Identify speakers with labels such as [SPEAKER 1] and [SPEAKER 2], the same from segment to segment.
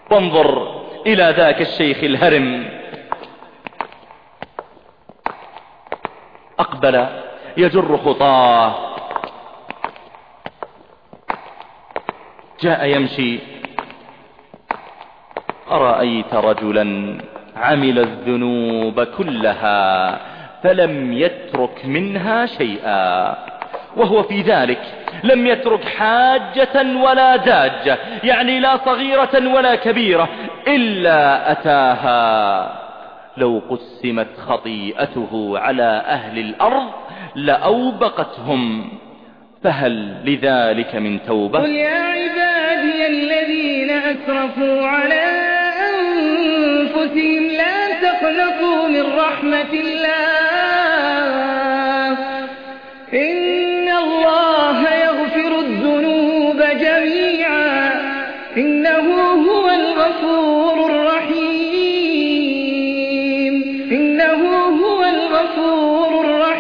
[SPEAKER 1] وانظر إلى ذاك الشيخ الهرم، أقبل يجر خطاه، جاء يمشي. أرأيت رجلا عمل الذنوب كلها فلم يترك منها شيئا، وهو في ذلك لم يترك حاجة ولا داجة، يعني لا صغيرة ولا كبيرة إلا أتاها. لو قسمت خطيئته على أهل الأرض لأوبقتهم، فهل لذلك من توبة؟
[SPEAKER 2] قل يا عبادي الذين أسرفوا على أنفسهم لا تقنطوا من رحمة الله، إن الله يغفر الذنوب جميعا إنه هو الغفور الرحيم، إنه هو الغفور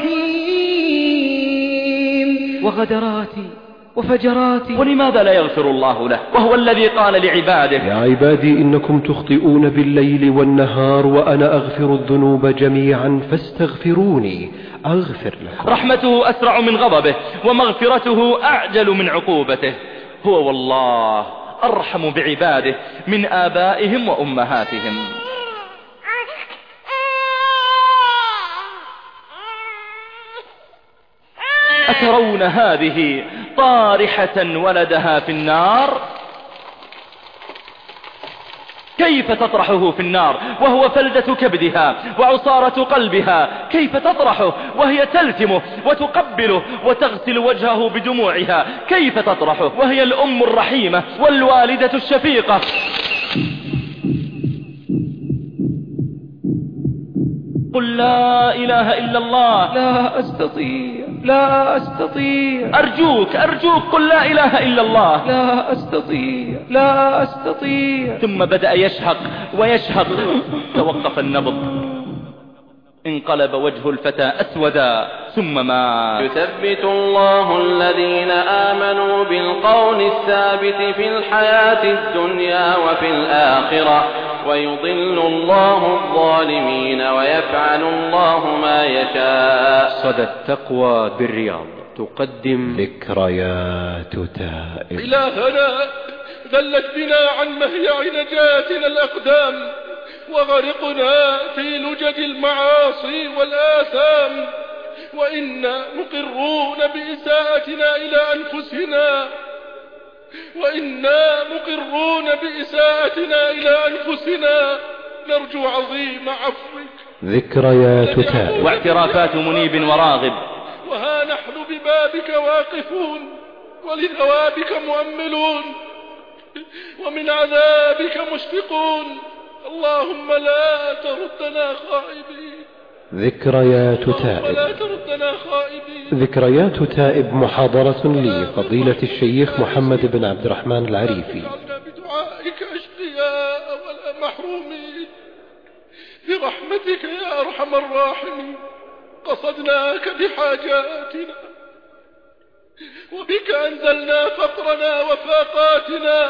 [SPEAKER 2] الرحيم.
[SPEAKER 1] وغدراتي وفجراتي، ولماذا لا يغفر الله له وهو الذي قال لعباده:
[SPEAKER 3] يا عبادي إنكم تخطئون بالليل والنهار وأنا أغفر الذنوب جميعا فاستغفروني أغفر لكم.
[SPEAKER 1] رحمته أسرع من غضبه ومغفرته أعجل من عقوبته. هو والله أرحم بعباده من آبائهم وأمهاتهم. أترون هذه طارحة ولدها في النار؟ كيف تطرحه في النار وهو فلدة كبدها وعصارة قلبها؟ كيف تطرحه وهي تلتمه وتقبله وتغسل وجهه بدموعها؟ كيف تطرحه وهي الأم الرحيمة والوالدة الشفيقة؟ قل لا إله إلا الله.
[SPEAKER 4] لا أستطيع، لا أستطيع.
[SPEAKER 1] أرجوك قل لا إله إلا الله.
[SPEAKER 4] لا أستطيع، لا أستطيع.
[SPEAKER 1] ثم بدأ يشهق ويشهق، توقف النبض، انقلب وجه الفتى أسودا ثم مات.
[SPEAKER 5] يثبت الله الذين آمنوا بالقول الثابت في الحياة الدنيا وفي الآخرة ويضل الله الظالمين ويفعل الله ما يشاء.
[SPEAKER 3] صدى التقوى بالرياض تقدم ذكريات تائب.
[SPEAKER 6] إلهنا ذلت بنا عن مهيع نجاتنا الأقدام وغرقنا في لجج المعاصي والآثام، وإنا مقرون بإساءتنا إلى أنفسنا، وإنا مقرون بإساءتنا إلى أنفسنا، نرجو عظيم عفوك.
[SPEAKER 3] ذكريات تائب
[SPEAKER 1] واعترافات منيب وراغب.
[SPEAKER 6] وها نحن ببابك واقفون ولثوابك مؤملون ومن عذابك مشفقون، اللهم لا تردنا خائبين.
[SPEAKER 3] ذكريات تائب.
[SPEAKER 6] لا تردنا خائبين.
[SPEAKER 3] ذكريات تائب محاضرة لفضيلة الشيخ محمد بن عبد الرحمن العريفي.
[SPEAKER 6] بدعائك أشقياء ولا محرومين، برحمتك يا أرحم الراحمين قصدناك بحاجاتنا، وبك أنزلنا فقرنا وفاقاتنا،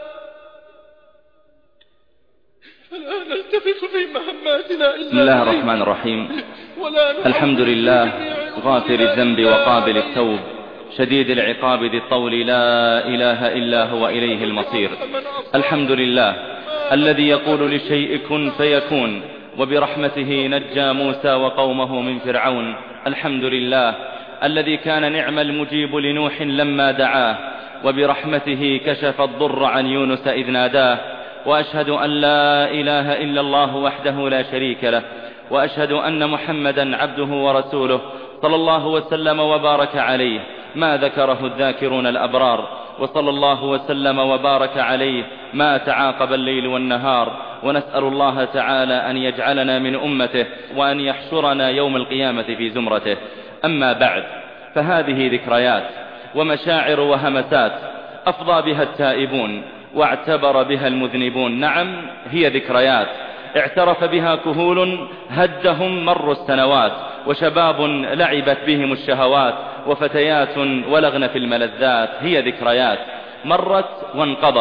[SPEAKER 6] فلا نلتفت في مهماتنا إلا
[SPEAKER 1] بسم الله الرحمن الرحيم. الحمد لله غافر الذنب وقابل التوب شديد العقاب ذي الطول، لا إله إلا هو إليه المصير. الحمد لله الذي يقول لشيء كن فيكون، وبرحمته نجى موسى وقومه من فرعون. الحمد لله الذي كان نعم المجيب لنوح لما دعاه، وبرحمته كشف الضر عن يونس إذ ناداه. وأشهد أن لا إله إلا الله وحده لا شريك له، وأشهد أن محمدا عبده ورسوله صلى الله وسلم وبارك عليه ما ذكره الذاكرون الأبرار، وصلى الله وسلم وبارك عليه ما تعاقب الليل والنهار. ونسأل الله تعالى أن يجعلنا من أمته وأن يحشرنا يوم القيامة في زمرته. أما بعد، فهذه ذكريات ومشاعر وهمسات أفضى بها التائبون واعتبر بها المذنبون. نعم، هي ذكريات اعترف بها كهول هدهم مر السنوات، وشباب لعبت بهم الشهوات، وفتيات ولغن في الملذات. هي ذكريات مرت وانقضت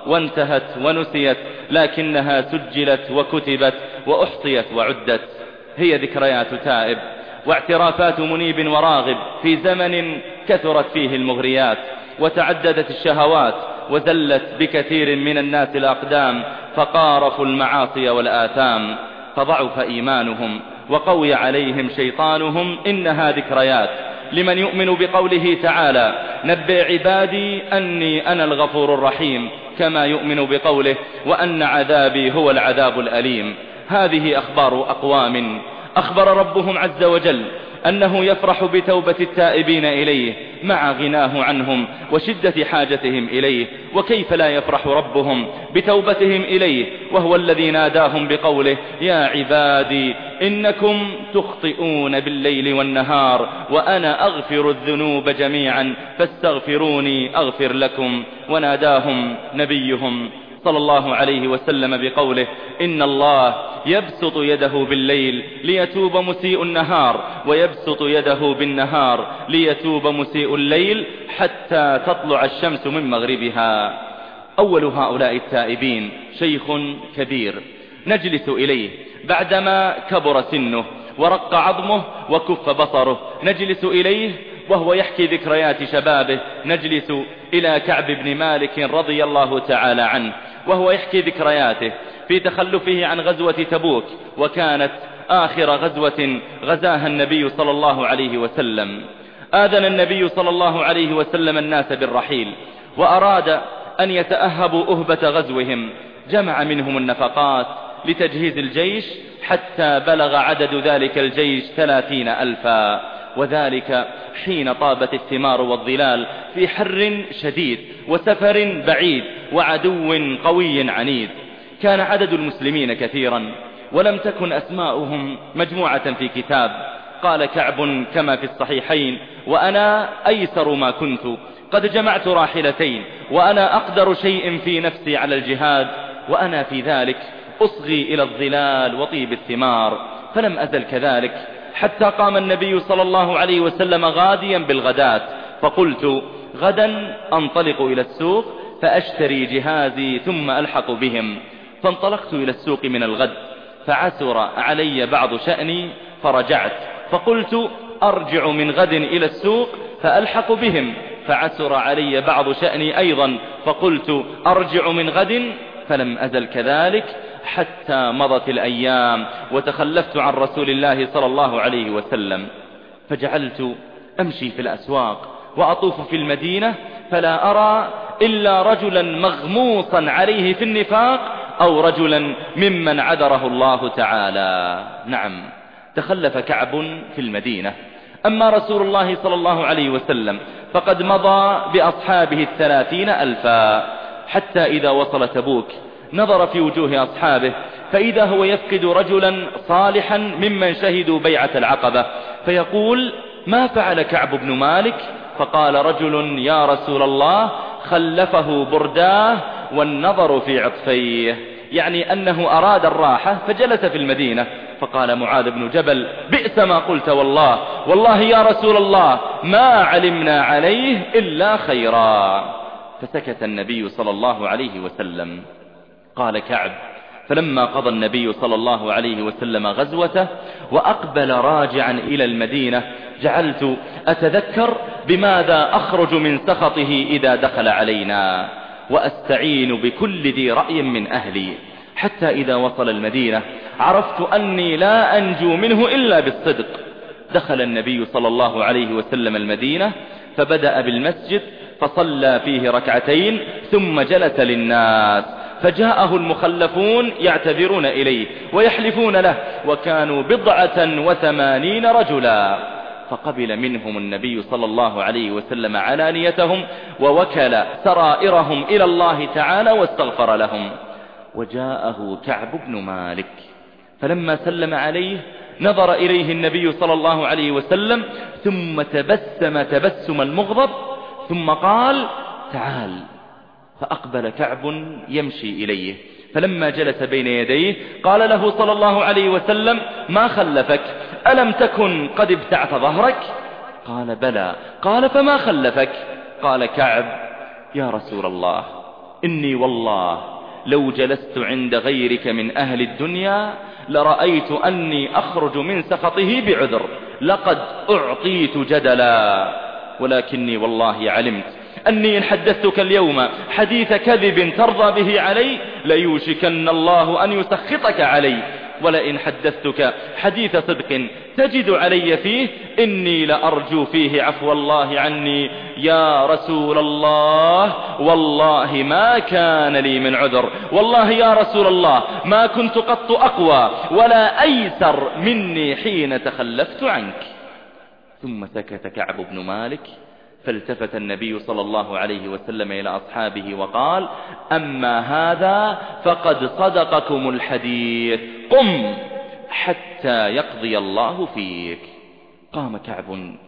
[SPEAKER 1] وانتهت ونسيت، لكنها سجلت وكتبت وأحصيت وعدت. هي ذكريات تائب واعترافات منيب وراغب في زمن كثرت فيه المغريات وتعددت الشهوات وزلت بكثير من الناس الأقدام، فقارفوا المعاصي والآثام، فضعف إيمانهم وقوي عليهم شيطانهم. إنها ذكريات لمن يؤمن بقوله تعالى: نبئ عبادي أني أنا الغفور الرحيم، كما يؤمن بقوله: وأن عذابي هو العذاب الأليم. هذه أخبار أقوام أخبر ربهم عز وجل أنه يفرح بتوبة التائبين إليه مع غناه عنهم وشدة حاجتهم إليه. وكيف لا يفرح ربهم بتوبتهم إليه وهو الذي ناداهم بقوله: يا عبادي إنكم تخطئون بالليل والنهار وأنا أغفر الذنوب جميعا فاستغفروني أغفر لكم. وناداهم نبيهم صلى الله عليه وسلم بقوله: إن الله يبسط يده بالليل ليتوب مسيء النهار ويبسط يده بالنهار ليتوب مسيء الليل حتى تطلع الشمس من مغربها. أول هؤلاء التائبين شيخ كبير نجلس إليه بعدما كبر سنه ورق عظمه وكف بصره، نجلس إليه وهو يحكي ذكريات شبابه. نجلس إلى كعب بن مالك رضي الله تعالى عنه وهو يحكي ذكرياته في تخلفه عن غزوة تبوك، وكانت آخر غزوة غزاها النبي صلى الله عليه وسلم. آذن النبي صلى الله عليه وسلم الناس بالرحيل وأراد أن يتأهبوا أهبة غزوهم، جمع منهم النفقات لتجهيز الجيش حتى بلغ عدد ذلك الجيش 30,000، وذلك حين طابت الثمار والظلال في حر شديد وسفر بعيد وعدو قوي عنيد. كان عدد المسلمين كثيرا ولم تكن أسماؤهم مجموعة في كتاب. قال كعب كما في الصحيحين: وأنا أيسر ما كنت، قد جمعت راحلتين وأنا أقدر شيء في نفسي على الجهاد، وأنا في ذلك أصغي إلى الظلال وطيب الثمار. فلم أزل كذلك حتى قام النبي صلى الله عليه وسلم غاديا بالغداة، فقلت: غدا أنطلق إلى السوق فأشتري جهازي ثم ألحق بهم. فانطلقت إلى السوق من الغد، فعسر علي بعض شأني فرجعت، فقلت: أرجع من غد إلى السوق فألحق بهم، فعسر علي بعض شأني أيضا، فقلت: أرجع من غد. فلم أزل كذلك حتى مضت الأيام وتخلفت عن رسول الله صلى الله عليه وسلم. فجعلت أمشي في الأسواق وأطوف في المدينة فلا أرى إلا رجلا مغموصا عليه في النفاق أو رجلا ممن عذره الله تعالى. نعم، تخلف كعب في المدينة. أما رسول الله صلى الله عليه وسلم فقد مضى بأصحابه 30,000، حتى إذا وصل تبوك نظر في وجوه أصحابه فإذا هو يفقد رجلا صالحا ممن شهدوا بيعة العقبة، فيقول: ما فعل كعب بن مالك؟ فقال رجل: يا رسول الله، خلفه برداه والنظر في عطفيه، يعني أنه أراد الراحة فجلس في المدينة. فقال معاذ بن جبل: بئس ما قلت، والله يا رسول الله ما علمنا عليه إلا خيرا. فسكت النبي صلى الله عليه وسلم. قال كعب: فلما قضى النبي صلى الله عليه وسلم غزوته وأقبل راجعا إلى المدينة جعلت أتذكر بماذا أخرج من سخطه إذا دخل علينا، وأستعين بكل ذي رأي من أهلي، حتى إذا وصل المدينة عرفت أني لا أنجو منه إلا بالصدق. دخل النبي صلى الله عليه وسلم المدينة فبدأ بالمسجد فصلى فيه ركعتين ثم جلس للناس، فجاءه المخلفون يعتذرون إليه ويحلفون له، وكانوا 89 رجلا، فقبل منهم النبي صلى الله عليه وسلم علانيتهم ووكل سرائرهم إلى الله تعالى واستغفر لهم. وجاءه كعب بن مالك فلما سلم عليه نظر إليه النبي صلى الله عليه وسلم ثم تبسم تبسم المغضب ثم قال: تعال. فأقبل كعب يمشي إليه، فلما جلس بين يديه قال له صلى الله عليه وسلم: ما خلفك؟ ألم تكن قد ابتعت ظهرك؟ قال: بلى. قال: فما خلفك؟ قال كعب: يا رسول الله، إني والله لو جلست عند غيرك من أهل الدنيا لرأيت أني أخرج من سخطه بعذر، لقد أعطيت جدلا، ولكني والله علمت أني إن حدثتك اليوم حديث كذب ترضى به علي ليوشكن الله أن يسخطك علي، ولئن حدثتك حديث صدق تجد علي فيه إني لأرجو فيه عفو الله عني. يا رسول الله والله ما كان لي من عذر، والله يا رسول الله ما كنت قط أقوى ولا أيسر مني حين تخلفت عنك. ثم سكت كعب بن مالك، فالتفت النبي صلى الله عليه وسلم إلى أصحابه وقال: أما هذا فقد صدقكم الحديث، قم حتى يقضي الله فيك. قام كعب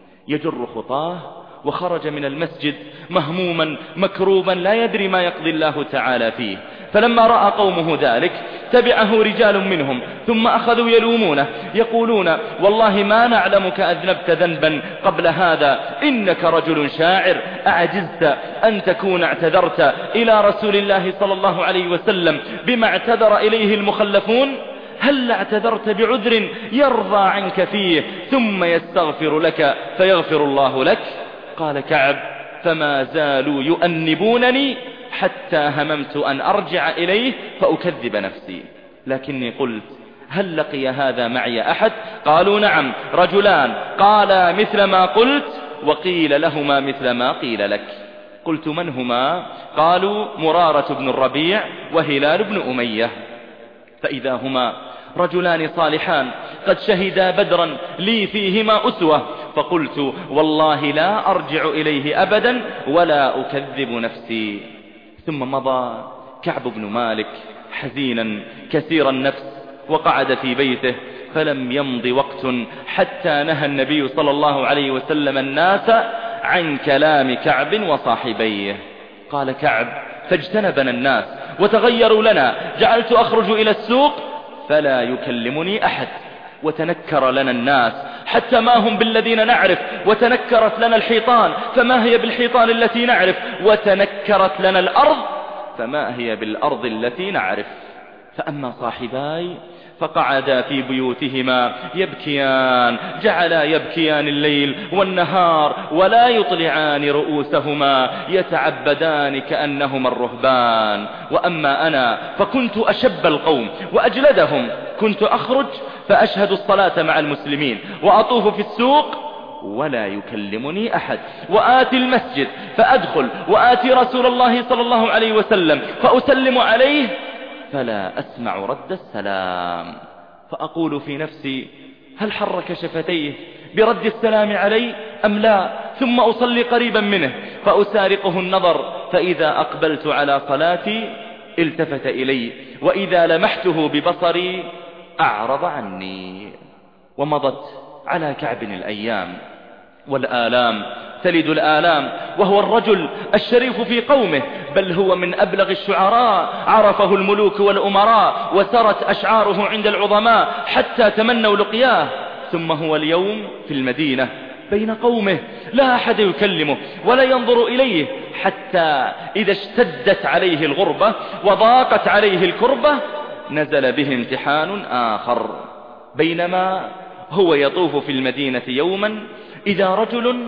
[SPEAKER 1] يجر خطاه وخرج من المسجد مهموما مكروبا لا يدري ما يقضي الله تعالى فيه. فلما رأى قومه ذلك تبعه رجال منهم ثم أخذوا يلومونه يقولون: والله ما نعلمك أذنبت ذنبا قبل هذا، إنك رجل شاعر، أعجزت أن تكون اعتذرت إلى رسول الله صلى الله عليه وسلم بما اعتذر إليه المخلفون؟ هل اعتذرت بعذر يرضى عنك فيه ثم يستغفر لك فيغفر الله لك؟ قال كعب: فما زالوا يؤنبونني حتى هممت أن أرجع إليه فأكذب نفسي، لكني قلت: هل لقي هذا معي أحد؟ قالوا: نعم، رجلان قالا مثل ما قلت وقيل لهما مثل ما قيل لك. قلت: من هما؟ قالوا: مرارة بن الربيع وهلال بن أمية. فإذا هما رجلان صالحان قد شهدا بدرا لي فيهما أسوة، فقلت: والله لا أرجع إليه أبدا ولا أكذب نفسي. ثم مضى كعب بن مالك حزينا كثير النفس وقعد في بيته، فلم يمض وقت حتى نهى النبي صلى الله عليه وسلم الناس عن كلام كعب وصاحبيه. قال كعب: فاجتنبنا الناس وتغيروا لنا، جعلت أخرج إلى السوق فلا يكلمني أحد، وتنكر لنا الناس حتى ما هم بالذين نعرف، وتنكرت لنا الحيطان فما هي بالحيطان التي نعرف، وتنكرت لنا الأرض فما هي بالأرض التي نعرف. فأما صاحباي فقعدا في بيوتهما يبكيان، جعلا يبكيان الليل والنهار ولا يطلعان رؤوسهما، يتعبدان كأنهما الرهبان. وأما أنا فكنت أشب القوم وأجلدهم، كنت أخرج فأشهد الصلاة مع المسلمين وأطوف في السوق ولا يكلمني أحد، وآتي المسجد فأدخل وآتي رسول الله صلى الله عليه وسلم فأسلم عليه فلا أسمع رد السلام، فأقول في نفسي: هل حرك شفتيه برد السلام علي أم لا؟ ثم أصلي قريبا منه فأسارقه النظر، فإذا أقبلت على صلاتي التفت إلي، وإذا لمحته ببصري أعرض عني. ومضت على كعب الأيام والآلام تلد الآلام، وهو الرجل الشريف في قومه، بل هو من أبلغ الشعراء، عرفه الملوك والأمراء وسرت أشعاره عند العظماء حتى تمنوا لقياه. ثم هو اليوم في المدينة بين قومه لا أحد يكلمه ولا ينظر إليه، حتى إذا اشتدت عليه الغربة وضاقت عليه الكربة نزل به امتحان آخر. بينما هو يطوف في المدينة يوما إذا رجل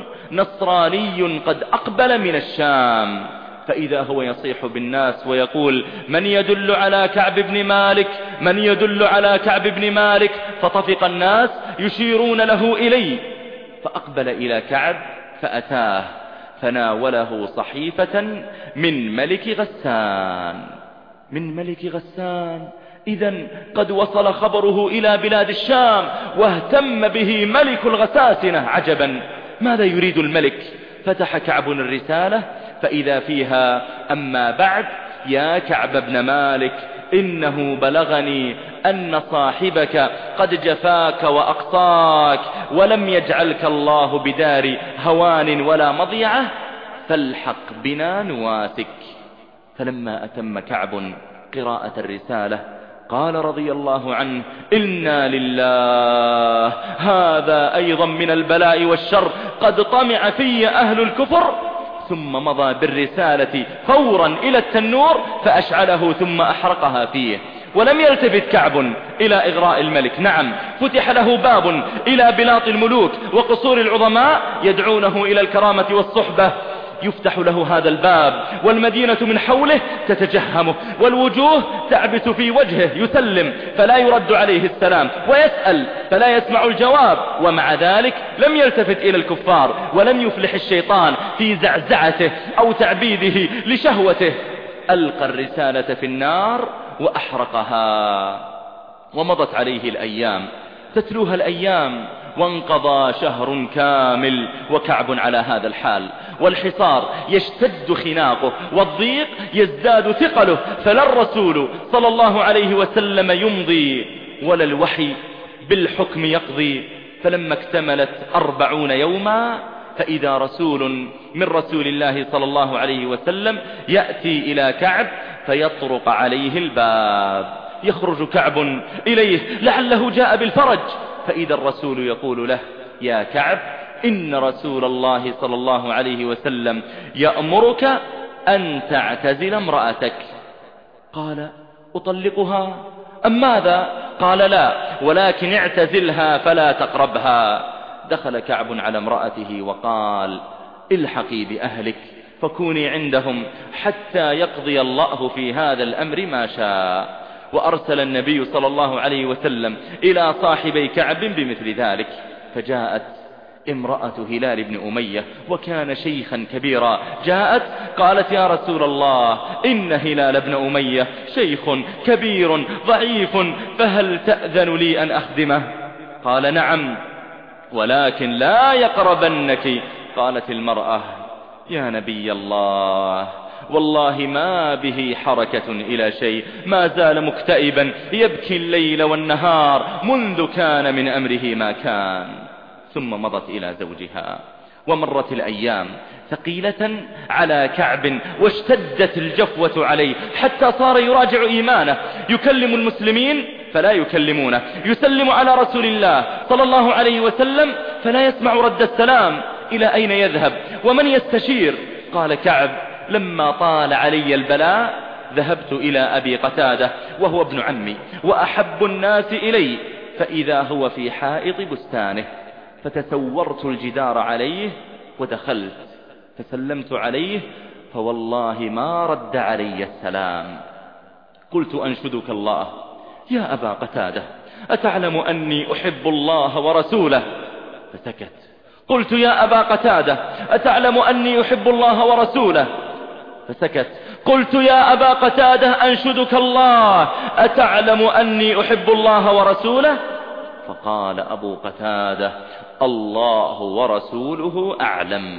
[SPEAKER 1] نصراني قد أقبل من الشام، فإذا هو يصيح بالناس ويقول: من يدل على كعب بن مالك؟ من يدل على كعب بن مالك؟ فطفق الناس يشيرون له إلي، فأقبل إلى كعب فأتاه فناوله صحيفة من ملك غسان. من ملك غسان، إذن قد وصل خبره إلى بلاد الشام واهتم به ملك الغساسنة. عجبا، ماذا يريد الملك؟ فتح كعب الرسالة فإذا فيها: أما بعد يا كعب بن مالك، إنه بلغني أن صاحبك قد جفاك وأقصاك، ولم يجعلك الله بدار هوان ولا مضيعة، فالحق بنا نواسك. فلما أتم كعب قراءة الرسالة قال رضي الله عنه: إنا لله، هذا أيضا من البلاء والشر، قد طمع في أهل الكفر ثم مضى بالرسالة فورا إلى التنور فأشعله ثم أحرقها فيه. ولم يلتفت كعب إلى إغراء الملك. نعم، فتح له باب إلى بلاط الملوك وقصور العظماء يدعونه إلى الكرامة والصحبة، يفتح له هذا الباب والمدينة من حوله تتجهمه والوجوه تعبث في وجهه، يسلم فلا يرد عليه السلام، ويسأل فلا يسمع الجواب، ومع ذلك لم يلتفت إلى الكفار ولم يفلح الشيطان في زعزعته أو تعبيده لشهوته. ألقى الرسالة في النار وأحرقها. ومضت عليه الأيام، تتلوها الأيام، وانقضى شهر كامل وكعب على هذا الحال، والحصار يشتد خناقه والضيق يزداد ثقله، فلا الرسول صلى الله عليه وسلم يمضي ولا الوحي بالحكم يقضي. فلما اكتملت 40 يوما فإذا رسول من رسول الله صلى الله عليه وسلم يأتي إلى كعب فيطرق عليه الباب. يخرج كعب إليه لعله جاء بالفرج، فإذا الرسول يقول له: يا كعب، إن رسول الله صلى الله عليه وسلم يأمرك أن تعتزل امرأتك. قال: أطلقها أم ماذا؟ قال: لا، ولكن اعتزلها فلا تقربها. دخل كعب على امرأته وقال: الحقي بأهلك فكوني عندهم حتى يقضي الله في هذا الأمر ما شاء. وأرسل النبي صلى الله عليه وسلم إلى صاحبي كعب بمثل ذلك، فجاءت امرأة هلال بن أمية وكان شيخا كبيرا، جاءت قالت: يا رسول الله، إن هلال بن أمية شيخ كبير ضعيف، فهل تأذن لي أن أخدمه؟ قال: نعم، ولكن لا يقربنك. قالت المرأة: يا نبي الله، والله ما به حركة إلى شيء، ما زال مكتئبا يبكي الليل والنهار منذ كان من أمره ما كان. ثم مضت إلى زوجها، ومرت الأيام ثقيلة على كعب، واشتدت الجفوة عليه حتى صار يراجع إيمانه، يكلم المسلمين فلا يكلمونه، يسلم على رسول الله صلى الله عليه وسلم فلا يسمع رد السلام. إلى أين يذهب ومن يستشير؟ قال كعب: لما طال علي البلاء ذهبت إلى أبي قتادة وهو ابن عمي وأحب الناس إلي، فإذا هو في حائط بستانه، فتسورت الجدار عليه ودخلت فسلمت عليه، فوالله ما رد علي السلام. قلت: أنشدك الله يا أبا قتادة، أتعلم أني أحب الله ورسوله؟ فسكت. قلت: يا أبا قتادة، أتعلم أني أحب الله ورسوله؟ فسكت. قلت: يا أبا قتادة، أنشدك الله، أتعلم أني أحب الله ورسوله؟ فقال أبو قتادة: الله ورسوله أعلم.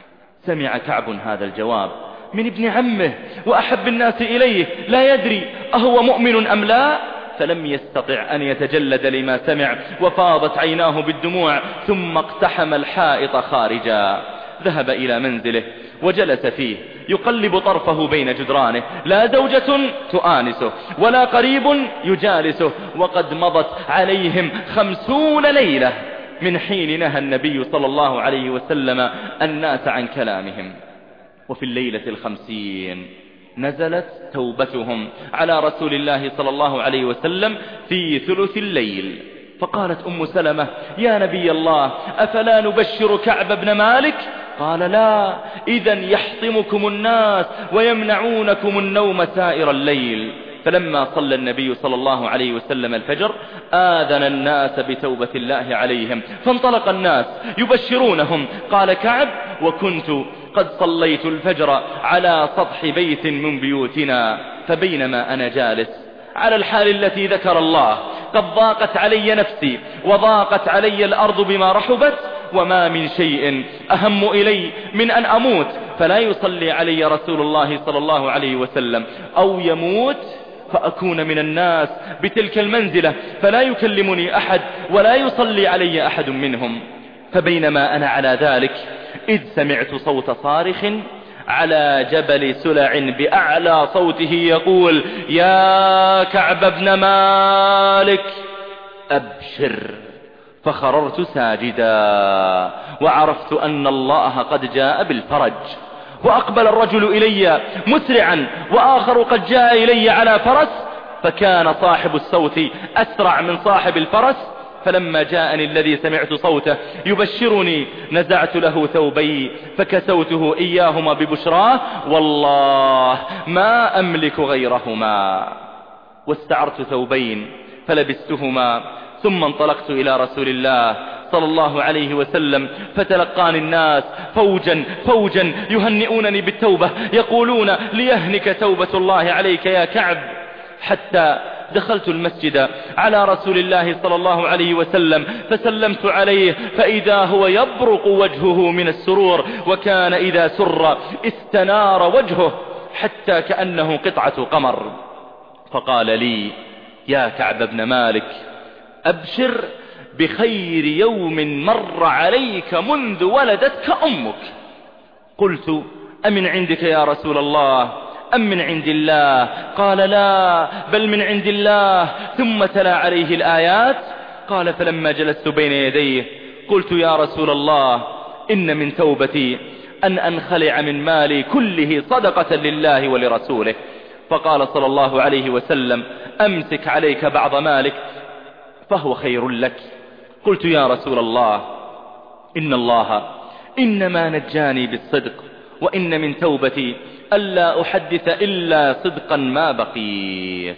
[SPEAKER 1] سمع كعب هذا الجواب من ابن عمه وأحب الناس إليه، لا يدري أهو مؤمن أم لا، فلم يستطع أن يتجلد لما سمع، وفاضت عيناه بالدموع، ثم اقتحم الحائط خارجا. ذهب إلى منزله وجلس فيه يقلب طرفه بين جدرانه، لا زوجة تؤانسه ولا قريب يجالسه، وقد مضت عليهم 50 ليلة من حين نهى النبي صلى الله عليه وسلم الناس عن كلامهم. وفي الليلة 50 نزلت توبتهم على رسول الله صلى الله عليه وسلم في ثلث الليل. فقالت أم سلمة: يا نبي الله، أفلا نبشر كعب بن مالك؟ قال: لا، إذن يحطمكم الناس ويمنعونكم النوم سائر الليل. فلما صلى النبي صلى الله عليه وسلم الفجر آذن الناس بتوبة الله عليهم، فانطلق الناس يبشرونهم. قال كعب: وكنت قد صليت الفجر على سطح بيت من بيوتنا، فبينما أنا جالس على الحال التي ذكر الله قد ضاقت علي نفسي وضاقت علي الأرض بما رحبت، وما من شيء أهم إلي من أن أموت فلا يصلي علي رسول الله صلى الله عليه وسلم، أو يموت فأكون من الناس بتلك المنزلة فلا يكلمني أحد ولا يصلي علي أحد منهم. فبينما أنا على ذلك إذ سمعت صوت صارخ على جبل سلع بأعلى صوته يقول: يا كعب بن مالك أبشر. فخررت ساجدا، وعرفت أن الله قد جاء بالفرج، وأقبل الرجل إلي مسرعا وآخر قد جاء إلي على فرس، فكان صاحب الصوت أسرع من صاحب الفرس. فلما جاءني الذي سمعت صوته يبشرني نزعت له ثوبي فكسوته إياهما ببشراه، والله ما أملك غيرهما. واستعرت ثوبين فلبستهما، ثم انطلقت إلى رسول الله صلى الله عليه وسلم، فتلقاني الناس فوجا فوجا يهنئونني بالتوبة، يقولون ليهنك توبة الله عليك يا كعب. حتى دخلت المسجد على رسول الله صلى الله عليه وسلم فسلمت عليه، فإذا هو يبرق وجهه من السرور، وكان إذا سر استنار وجهه حتى كأنه قطعة قمر. فقال لي: يا كعب بن مالك، أبشر بخير يوم مر عليك منذ ولدتك أمك. قلت: أمن عندك يا رسول الله أم من عند الله؟ قال: لا، بل من عند الله. ثم تلا عليه الآيات. قال: فلما جلست بين يديه قلت: يا رسول الله، إن من توبتي أن أنخلع من مالي كله صدقة لله ولرسوله. فقال صلى الله عليه وسلم: أمسك عليك بعض مالك فهو خير لك. قلت: يا رسول الله، إن الله إنما نجاني بالصدق، وإن من توبتي ألا أحدث إلا صدقا ما بقيت.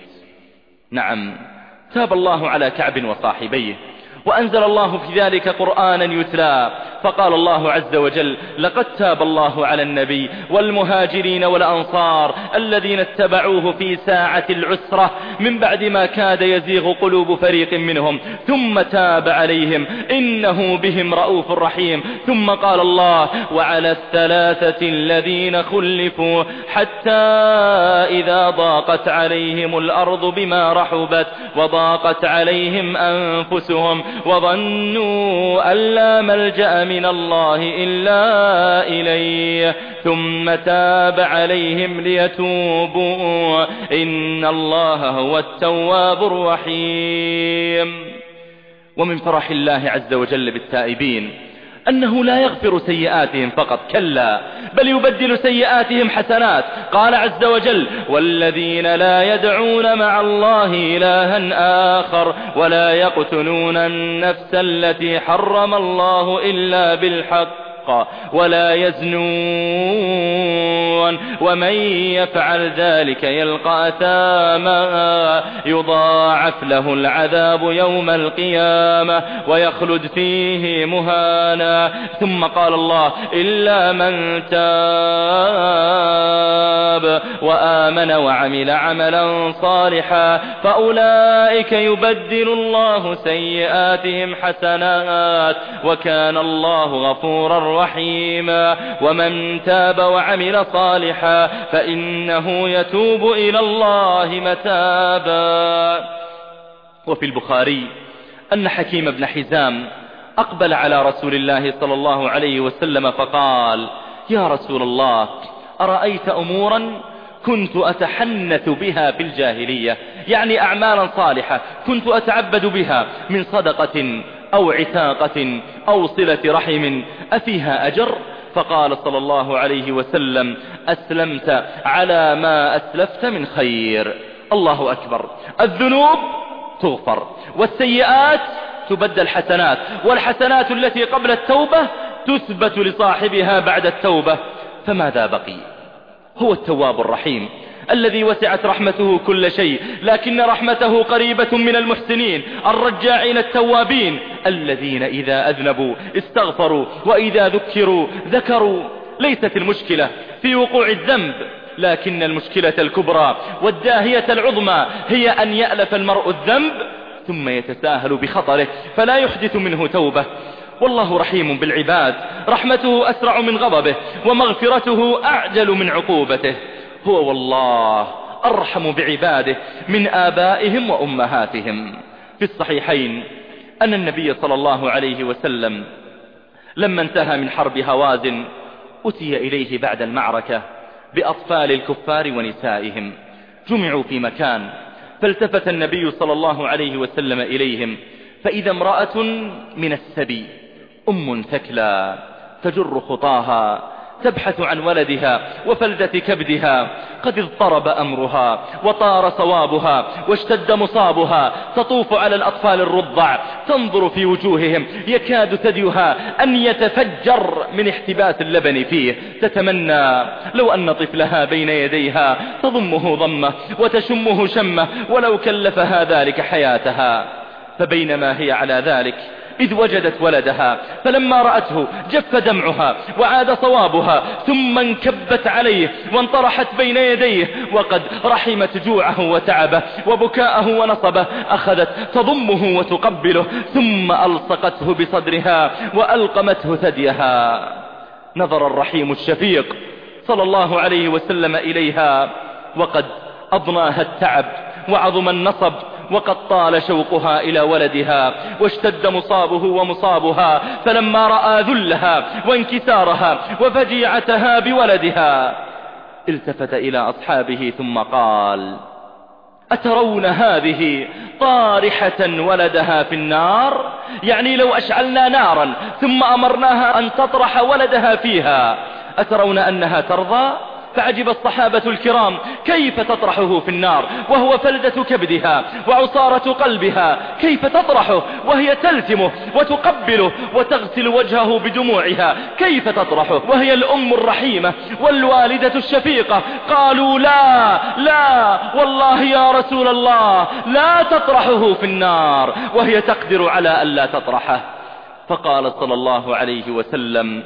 [SPEAKER 1] نعم، تاب الله على كعب وصاحبيه، وأنزل الله في ذلك قرآنا يتلى. فقال الله عز وجل: لقد تاب الله على النبي والمهاجرين والأنصار الذين اتبعوه في ساعة العسرة من بعد ما كاد يزيغ قلوب فريق منهم، ثم تاب عليهم إنه بهم رؤوف رحيم. ثم قال الله: وعلى الثلاثة الذين خلفوا حتى إذا ضاقت عليهم الأرض بما رحبت وضاقت عليهم أنفسهم وظنوا أن لا ملجأ من الله إلا إليه ثم تاب عليهم ليتوبوا إن الله هو التواب الرحيم. ومن فرح الله عز وجل بالتائبين أنه لا يغفر سيئاتهم فقط، كلا، بل يبدل سيئاتهم حسنات. قال عز وجل: والذين لا يدعون مع الله إلها آخر ولا يقتلون النفس التي حرم الله إلا بالحق ولا يزنون ومن يفعل ذلك يلقى أثاما يضاعف له العذاب يوم القيامة ويخلد فيه مهانا. ثم قال الله: إلا من تاب وآمن وعمل عملا صالحا فأولئك يبدل الله سيئاتهم حسنات وكان الله غفورا رحيما. ومن تاب وعمل صالحا فإنه يتوب إلى الله متابا. وفي البخاري أن حكيم بن حزام أقبل على رسول الله صلى الله عليه وسلم فقال: يا رسول الله، أرأيت أمورا كنت أتحنث بها في الجاهلية، يعني أعمالا صالحة كنت أتعبد بها من صدقة أو عتاقة أو صلة رحم، أفيها أجر؟ فقال صلى الله عليه وسلم: أسلمت على ما أسلفت من خير. الله أكبر. الذنوب تغفر والسيئات تبدل حسنات، والحسنات التي قبل التوبة تثبت لصاحبها بعد التوبة. فماذا بقي؟ هو التواب الرحيم الذي وسعت رحمته كل شيء، لكن رحمته قريبة من المحسنين الرجاعين التوابين الذين إذا أذنبوا استغفروا وإذا ذكروا ذكروا. ليست المشكلة في وقوع الذنب، لكن المشكلة الكبرى والداهية العظمى هي أن يألف المرء الذنب ثم يتساهل بخطره فلا يحدث منه توبة. والله رحيم بالعباد، رحمته أسرع من غضبه ومغفرته أعجل من عقوبته. هو والله أرحم بعباده من آبائهم وأمهاتهم. في الصحيحين أن النبي صلى الله عليه وسلم لما انتهى من حرب هوازن أتي إليه بعد المعركة بأطفال الكفار ونسائهم، جمعوا في مكان، فالتفت النبي صلى الله عليه وسلم إليهم فإذا امرأة من السبي أم ثكلى تجر خطاها تبحث عن ولدها وفلذة كبدها. قد اضطرب أمرها وطار صوابها واشتد مصابها. تطوف على الأطفال الرضع تنظر في وجوههم يكاد ثديها أن يتفجر من احتباس اللبن فيه. تتمنى لو أن طفلها بين يديها تضمه ضمه وتشمه شمه ولو كلفها ذلك حياتها. فبينما هي على ذلك إذ وجدت ولدها، فلما رأته جف دمعها وعاد صوابها، ثم انكبت عليه وانطرحت بين يديه وقد رحمت جوعه وتعبه وبكاءه ونصبه. أخذت تضمه وتقبله ثم ألصقته بصدرها وألقمته ثديها. نظر الرحيم الشفيق صلى الله عليه وسلم إليها وقد أضناها التعب وعظم النصب وقد طال شوقها إلى ولدها واشتد مصابه ومصابها. فلما رأى ذلها وانكسارها وفجيعتها بولدها التفت إلى أصحابه ثم قال: أترون هذه طارحة ولدها في النار؟ يعني لو أشعلنا نارا ثم أمرناها أن تطرح ولدها فيها أترون أنها ترضى؟ فعجب الصحابة الكرام كيف تطرحه في النار وهو فلدة كبدها وعصارة قلبها؟ كيف تطرحه وهي تلتمه وتقبله وتغسل وجهه بدموعها؟ كيف تطرحه وهي الأم الرحيمة والوالدة الشفيقة؟ قالوا: لا لا والله يا رسول الله لا تطرحه في النار، وهي تقدر على ألا تطرحه. فقال صلى الله عليه وسلم: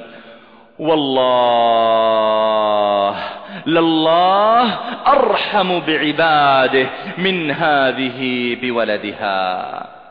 [SPEAKER 1] والله لله أرحم بعباده من هذه بولدها.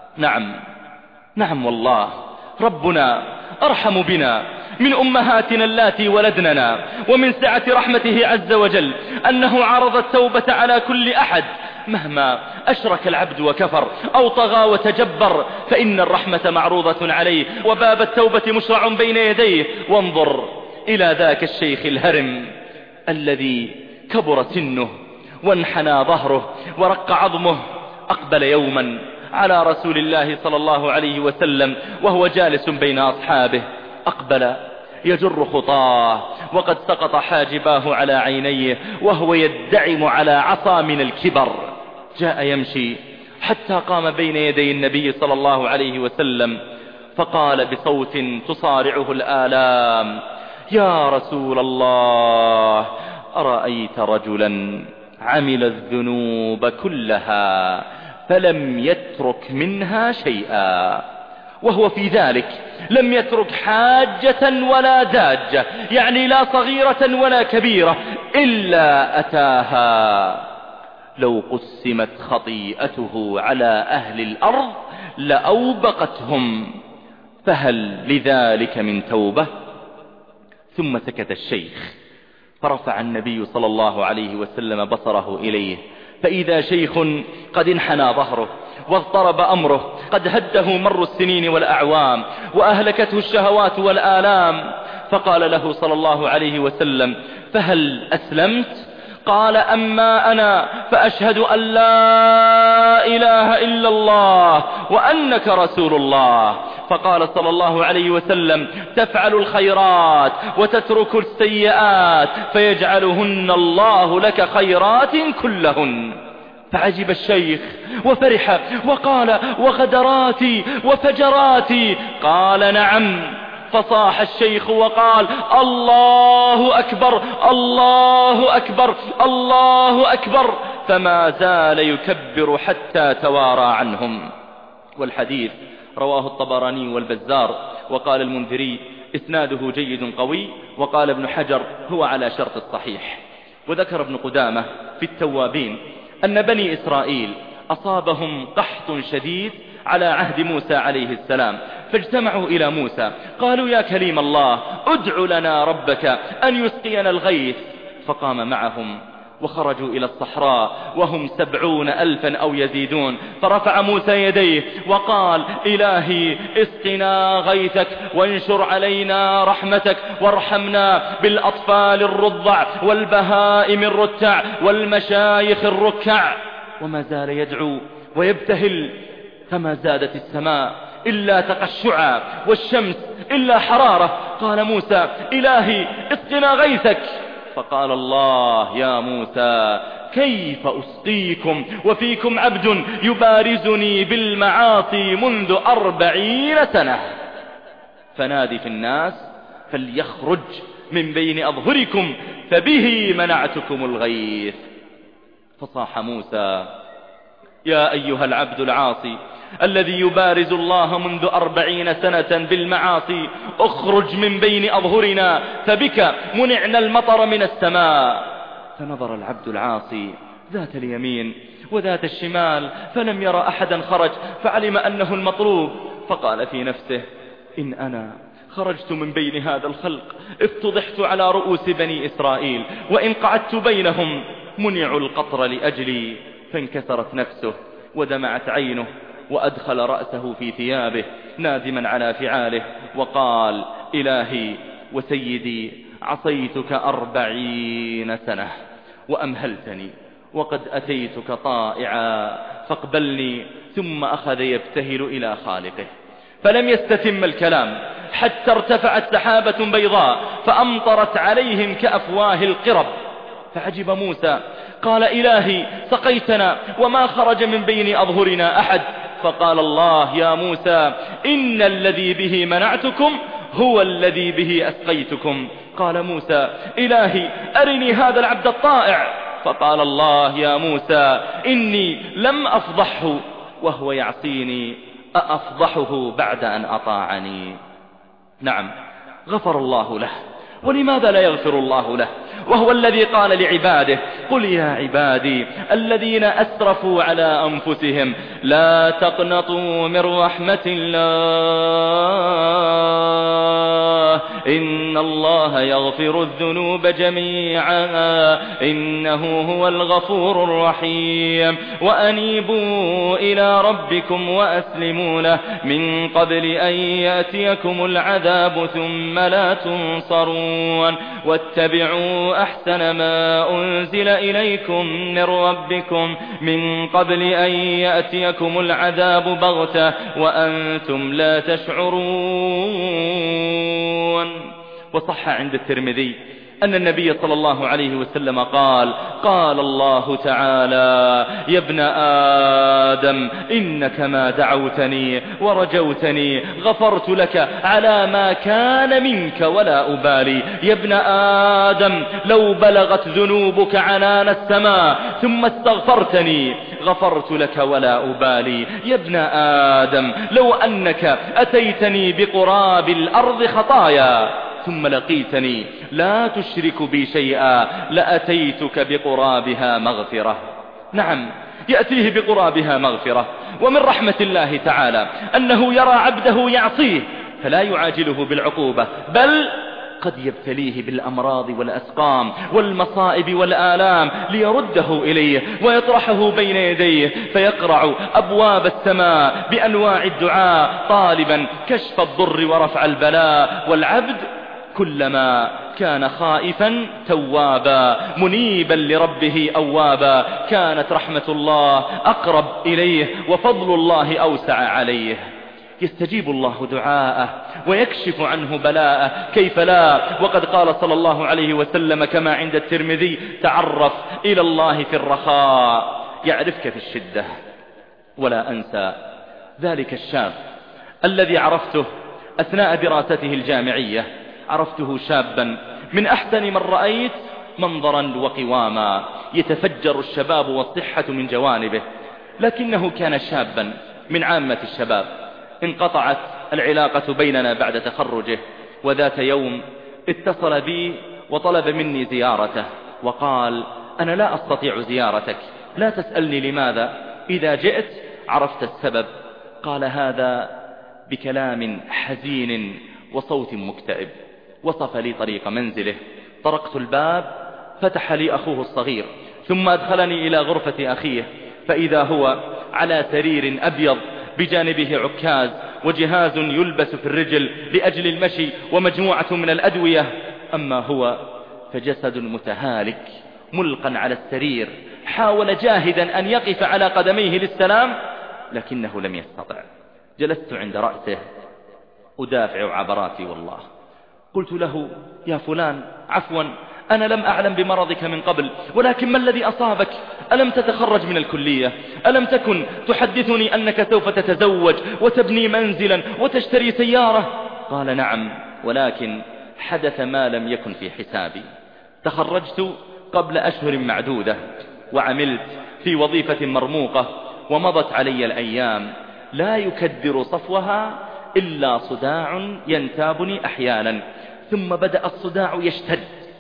[SPEAKER 1] نعم والله ربنا أرحم بنا من أمهاتنا اللاتي ولدننا، ومن سعة رحمته عز وجل أنه عرض التوبة على كل أحد مهما أشرك العبد وكفر أو طغى وتجبر، فإن الرحمة معروضة عليه وباب التوبة مشرع بين يديه. وانظر إلى ذاك الشيخ الهرم الذي كبر سنه وانحنى ظهره ورق عظمه، أقبل يوما على رسول الله صلى الله عليه وسلم وهو جالس بين أصحابه، أقبل يجر خطاه وقد سقط حاجباه على عينيه وهو يدعم على عصا من الكبر. جاء يمشي حتى قام بين يدي النبي صلى الله عليه وسلم فقال بصوت تصارعه الآلام: يا رسول الله، أرأيت رجلا عمل الذنوب كلها فلم يترك منها شيئا، وهو في ذلك لم يترك حاجة ولا داجة، يعني لا صغيرة ولا كبيرة إلا أتاها. لو قسمت خطيئته على أهل الأرض لأوبقتهم، فهل لذلك من توبة؟ ثم سكت الشيخ، فرفع النبي صلى الله عليه وسلم بصره إليه، فإذا شيخ قد انحنى ظهره واضطرب أمره، قد هده مر السنين والأعوام وأهلكته الشهوات والآلام. فقال له صلى الله عليه وسلم: فهل أسلمت؟ قال: أما أنا فأشهد أن لا إله إلا الله وأنك رسول الله. فقال صلى الله عليه وسلم: تفعل الخيرات وتترك السيئات فيجعلهن الله لك خيرات كلهن. فعجب الشيخ وفرح وقال: وغدراتي وفجراتي؟ قال: نعم. فصاح الشيخ وقال: الله أكبر الله أكبر الله أكبر، فما زال يكبر حتى توارى عنهم. والحديث رواه الطبراني والبزار، وقال المنذري إسناده جيد قوي، وقال ابن حجر هو على شرط الصحيح. وذكر ابن قدامة في التوابين أن بني إسرائيل أصابهم قحط شديد على عهد موسى عليه السلام، فاجتمعوا إلى موسى قالوا: يا كليم الله، ادع لنا ربك أن يسقينا الغيث. فقام معهم وخرجوا إلى الصحراء وهم 70,000 أو يزيدون، فرفع موسى يديه وقال: إلهي اسقنا غيثك وانشر علينا رحمتك وارحمنا بالأطفال الرضع والبهائم الرتع والمشايخ الركع. وما زال يدعو ويبتهل، فما زادت السماء إلا تقشعا والشمس إلا حرارة. قال موسى إلهي اسقنا غيثك. فقال الله يا موسى كيف أسقيكم وفيكم عبد يبارزني بالمعاصي منذ 40 سنة. فنادي في الناس فليخرج من بين أظهركم فبه منعتكم الغيث. فصاح موسى يا أيها العبد العاصي الذي يبارز الله منذ 40 سنة بالمعاصي اخرج من بين أظهرنا فبك منعنا المطر من السماء. فنظر العبد العاصي ذات اليمين وذات الشمال فلم يرى أحدا خرج، فعلم أنه المطلوب، فقال في نفسه إن أنا خرجت من بين هذا الخلق افتضحت على رؤوس بني إسرائيل، وإن قعدت بينهم منعوا القطر لأجلي. فانكسرت نفسه ودمعت عينه وأدخل رأسه في ثيابه نادما على فعاله وقال إلهي وسيدي عصيتك 40 سنة وأمهلتني وقد أتيتك طائعا فاقبلني. ثم أخذ يبتهل إلى خالقه فلم يستتم الكلام حتى ارتفعت سحابة بيضاء فأمطرت عليهم كأفواه القرب. فعجب موسى قال إلهي سقيتنا وما خرج من بين أظهرنا أحد. فقال الله يا موسى إن الذي به منعتكم هو الذي به أسقيتكم. قال موسى إلهي أرني هذا العبد الطائع. فقال الله يا موسى إني لم أفضحه وهو يعصيني أأفضحه بعد أن أطاعني. نعم غفر الله له، ولماذا لا يغفر الله له وهو الذي قال لعباده قل يا عبادي الذين أسرفوا على أنفسهم لا تقنطوا من رحمة الله إن الله يغفر الذنوب جميعا إنه هو الغفور الرحيم وأنيبوا إلى ربكم وأسلموا له من قبل أن يأتيكم العذاب ثم لا تنصرون واتبعوا أحسن ما أنزل إليكم من ربكم من قبل أن يأتيكم العذاب بغتة وأنتم لا تشعرون. وصح عند الترمذي أن النبي صلى الله عليه وسلم قال الله تعالى يا ابن آدم إنك ما دعوتني ورجوتني غفرت لك على ما كان منك ولا أبالي. يا ابن آدم لو بلغت ذنوبك عنان السماء ثم استغفرتني غفرت لك ولا أبالي. يا ابن آدم لو أنك أتيتني بقراب الأرض خطايا ثم لقيتني لا تشرك بي شيئا لأتيتك بقرابها مغفرة. نعم يأتيه بقرابها مغفرة. ومن رحمة الله تعالى أنه يرى عبده يعصيه فلا يعاجله بالعقوبة، بل قد يبتليه بالأمراض والأسقام والمصائب والآلام ليرده إليه ويطرحه بين يديه فيقرع أبواب السماء بأنواع الدعاء طالبا كشف الضر ورفع البلاء. والعبد كلما كان خائفا توابا منيبا لربه أوابا كانت رحمة الله أقرب إليه وفضل الله أوسع عليه. يستجيب الله دعاءه ويكشف عنه بلاءه كيف لا. وقد قال صلى الله عليه وسلم كما عند الترمذي تعرف إلى الله في الرخاء يعرفك في الشدة. ولا أنسى ذلك الشاب الذي عرفته أثناء دراسته الجامعية. عرفته شابا من أحسن من رأيت منظرا وقواما يتفجر الشباب والصحة من جوانبه، لكنه كان شابا من عامة الشباب. انقطعت العلاقة بيننا بعد تخرجه، وذات يوم اتصل بي وطلب مني زيارته وقال أنا لا أستطيع زيارتك، لا تسألني لماذا، إذا جئت عرفت السبب. قال هذا بكلام حزين وصوت مكتئب. وصف لي طريق منزله، طرقت الباب فتح لي أخوه الصغير ثم أدخلني إلى غرفة أخيه فإذا هو على سرير أبيض بجانبه عكاز وجهاز يلبس في الرجل لأجل المشي ومجموعة من الأدوية. أما هو فجسد متهالك ملقا على السرير، حاول جاهدا أن يقف على قدميه للسلام لكنه لم يستطع. جلست عند رأسه أدافع عبراتي والله قلت له: يا فلان، عفوا، أنا لم أعلم بمرضك من قبل، ولكن ما الذي أصابك؟ ألم تتخرج من الكلية؟ ألم تكن تحدثني أنك سوف تتزوج وتبني منزلا وتشتري سيارة؟ قال: نعم، ولكن حدث ما لم يكن في حسابي. تخرجت قبل أشهر معدودة، وعملت في وظيفة مرموقة، ومضت علي الأيام لا يكدر صفوها إلا صداع ينتابني أحيانا، ثم بدأ الصداع يشتد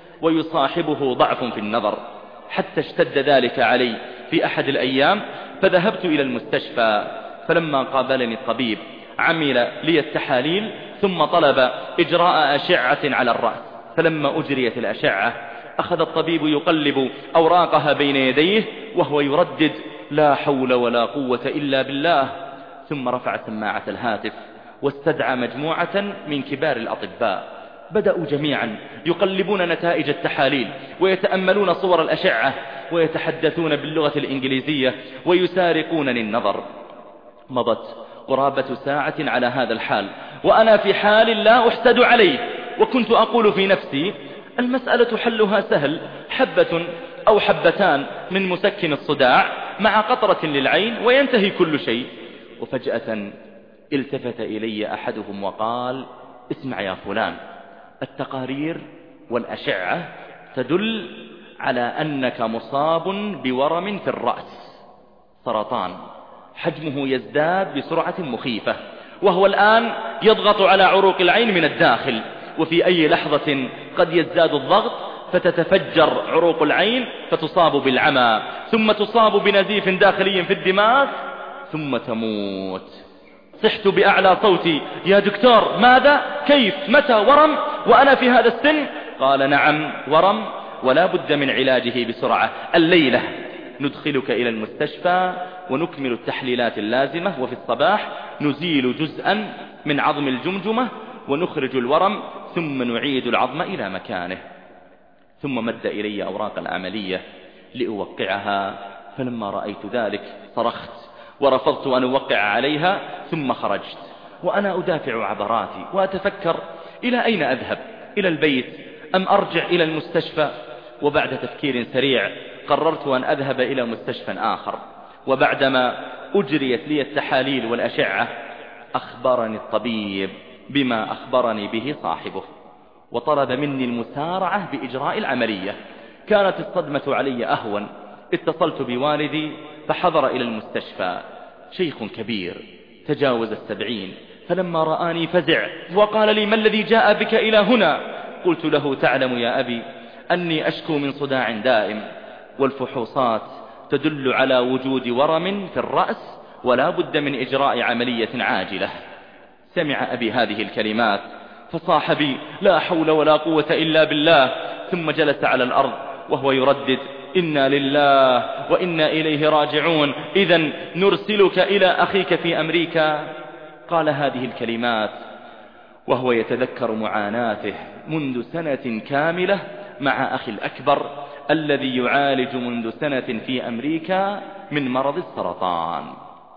[SPEAKER 1] ويصاحبه ضعف في النظر، حتى اشتد ذلك علي في أحد الأيام، فذهبت إلى المستشفى. فلما قابلني الطبيب عمل لي التحاليل، ثم طلب إجراء أشعة على الرأس. فلما أجريت الأشعة أخذ الطبيب يقلب أوراقها بين يديه وهو يردد: لا حول ولا قوة إلا بالله. ثم رفع سماعة الهاتف واستدعى مجموعة من كبار الأطباء، بدأوا جميعا يقلبون نتائج التحاليل ويتأملون صور الأشعة ويتحدثون باللغة الإنجليزية ويسارقونني النظر. مضت قرابة ساعة على هذا الحال، وأنا في حال لا أحسد عليه، وكنت أقول في نفسي: المسألة حلها سهل، حبة أو حبتان من مسكن الصداع مع قطرة للعين وينتهي كل شيء. وفجأة التفت إلي أحدهم وقال: اسمع يا فلان، التقارير والأشعة تدل على أنك مصاب بورم في الرأس، سرطان، حجمه يزداد بسرعة مخيفة، وهو الآن يضغط على عروق العين من الداخل، وفي أي لحظة قد يزداد الضغط فتتفجر عروق العين فتصاب بالعمى، ثم تصاب بنزيف داخلي في الدماغ، ثم تموت. صحت بأعلى صوتي: يا دكتور، ماذا؟ كيف؟ متى؟ ورم؟ وأنا في هذا السن؟ قال: نعم، ورم، ولا بد من علاجه بسرعة. الليلة ندخلك إلى المستشفى ونكمل التحليلات اللازمة، وفي الصباح نزيل جزءا من عظم الجمجمة ونخرج الورم، ثم نعيد العظم إلى مكانه. ثم مد إلي أوراق العملية لأوقعها، فلما رأيت ذلك صرخت ورفضت أن أوقع عليها، ثم خرجت وأنا أدافع عبراتي وأتفكر: إلى أين أذهب؟ إلى البيت أم أرجع إلى المستشفى؟ وبعد تفكير سريع قررت أن أذهب إلى مستشفى آخر. وبعدما أجريت لي التحاليل والأشعة أخبرني الطبيب بما أخبرني به صاحبه، وطلب مني المسارعة بإجراء العملية. كانت الصدمة علي أهون. اتصلت بوالدي فحضر إلى المستشفى، شيخ كبير تجاوز 70، فلما رآني فزع وقال لي: ما الذي جاء بك إلى هنا؟ قلت له: تعلم يا أبي أني أشكو من صداع دائم، والفحوصات تدل على وجود ورم في الرأس، ولا بد من إجراء عملية عاجلة. سمع أبي هذه الكلمات فصاح بي: لا حول ولا قوة إلا بالله، ثم جلس على الأرض وهو يردد: إنا لله وإنا إليه راجعون، إذن نرسلك إلى أخيك في أمريكا. قال هذه الكلمات وهو يتذكر معاناته منذ سنة كاملة مع أخي الأكبر الذي يعالج منذ سنة في أمريكا من مرض السرطان.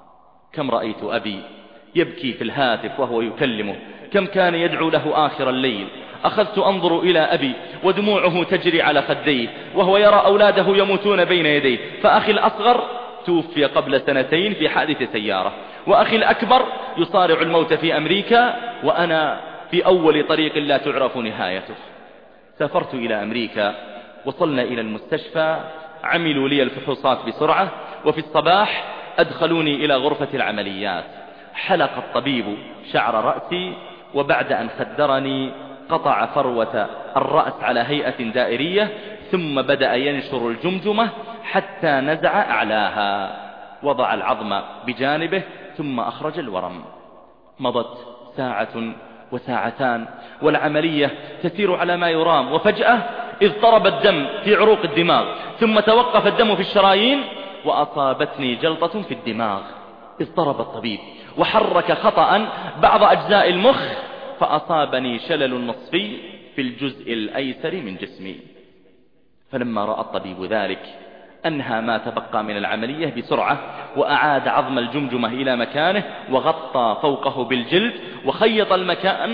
[SPEAKER 1] كم رأيت أبي يبكي في الهاتف وهو يكلمه، كم كان يدعو له آخر الليل. أخذت أنظر إلى أبي ودموعه تجري على خديه وهو يرى أولاده يموتون بين يديه، فأخي الأصغر توفي قبل 2 في حادث سيارة، وأخي الأكبر يصارع الموت في أمريكا، وأنا في أول طريق لا تعرف نهايته. سافرت إلى أمريكا، وصلنا إلى المستشفى، عملوا لي الفحوصات بسرعة، وفي الصباح أدخلوني إلى غرفة العمليات. حلق الطبيب شعر رأسي، وبعد أن خدرني قطع فروة الرأس على هيئة دائرية، ثم بدأ ينشر الجمجمة حتى نزع أعلاها، وضع العظم بجانبه ثم أخرج الورم. مضت ساعة وساعتان والعملية تسير على ما يرام، وفجأة اضطرب الدم في عروق الدماغ، ثم توقف الدم في الشرايين، وأصابتني جلطة في الدماغ. اضطرب الطبيب وحرك خطأ بعض أجزاء المخ، فأصابني شلل نصفي في الجزء الأيسر من جسمي. فلما رأى الطبيب ذلك أنهى ما تبقى من العملية بسرعة، وأعاد عظم الجمجمة إلى مكانه، وغطى فوقه بالجلد، وخيط المكان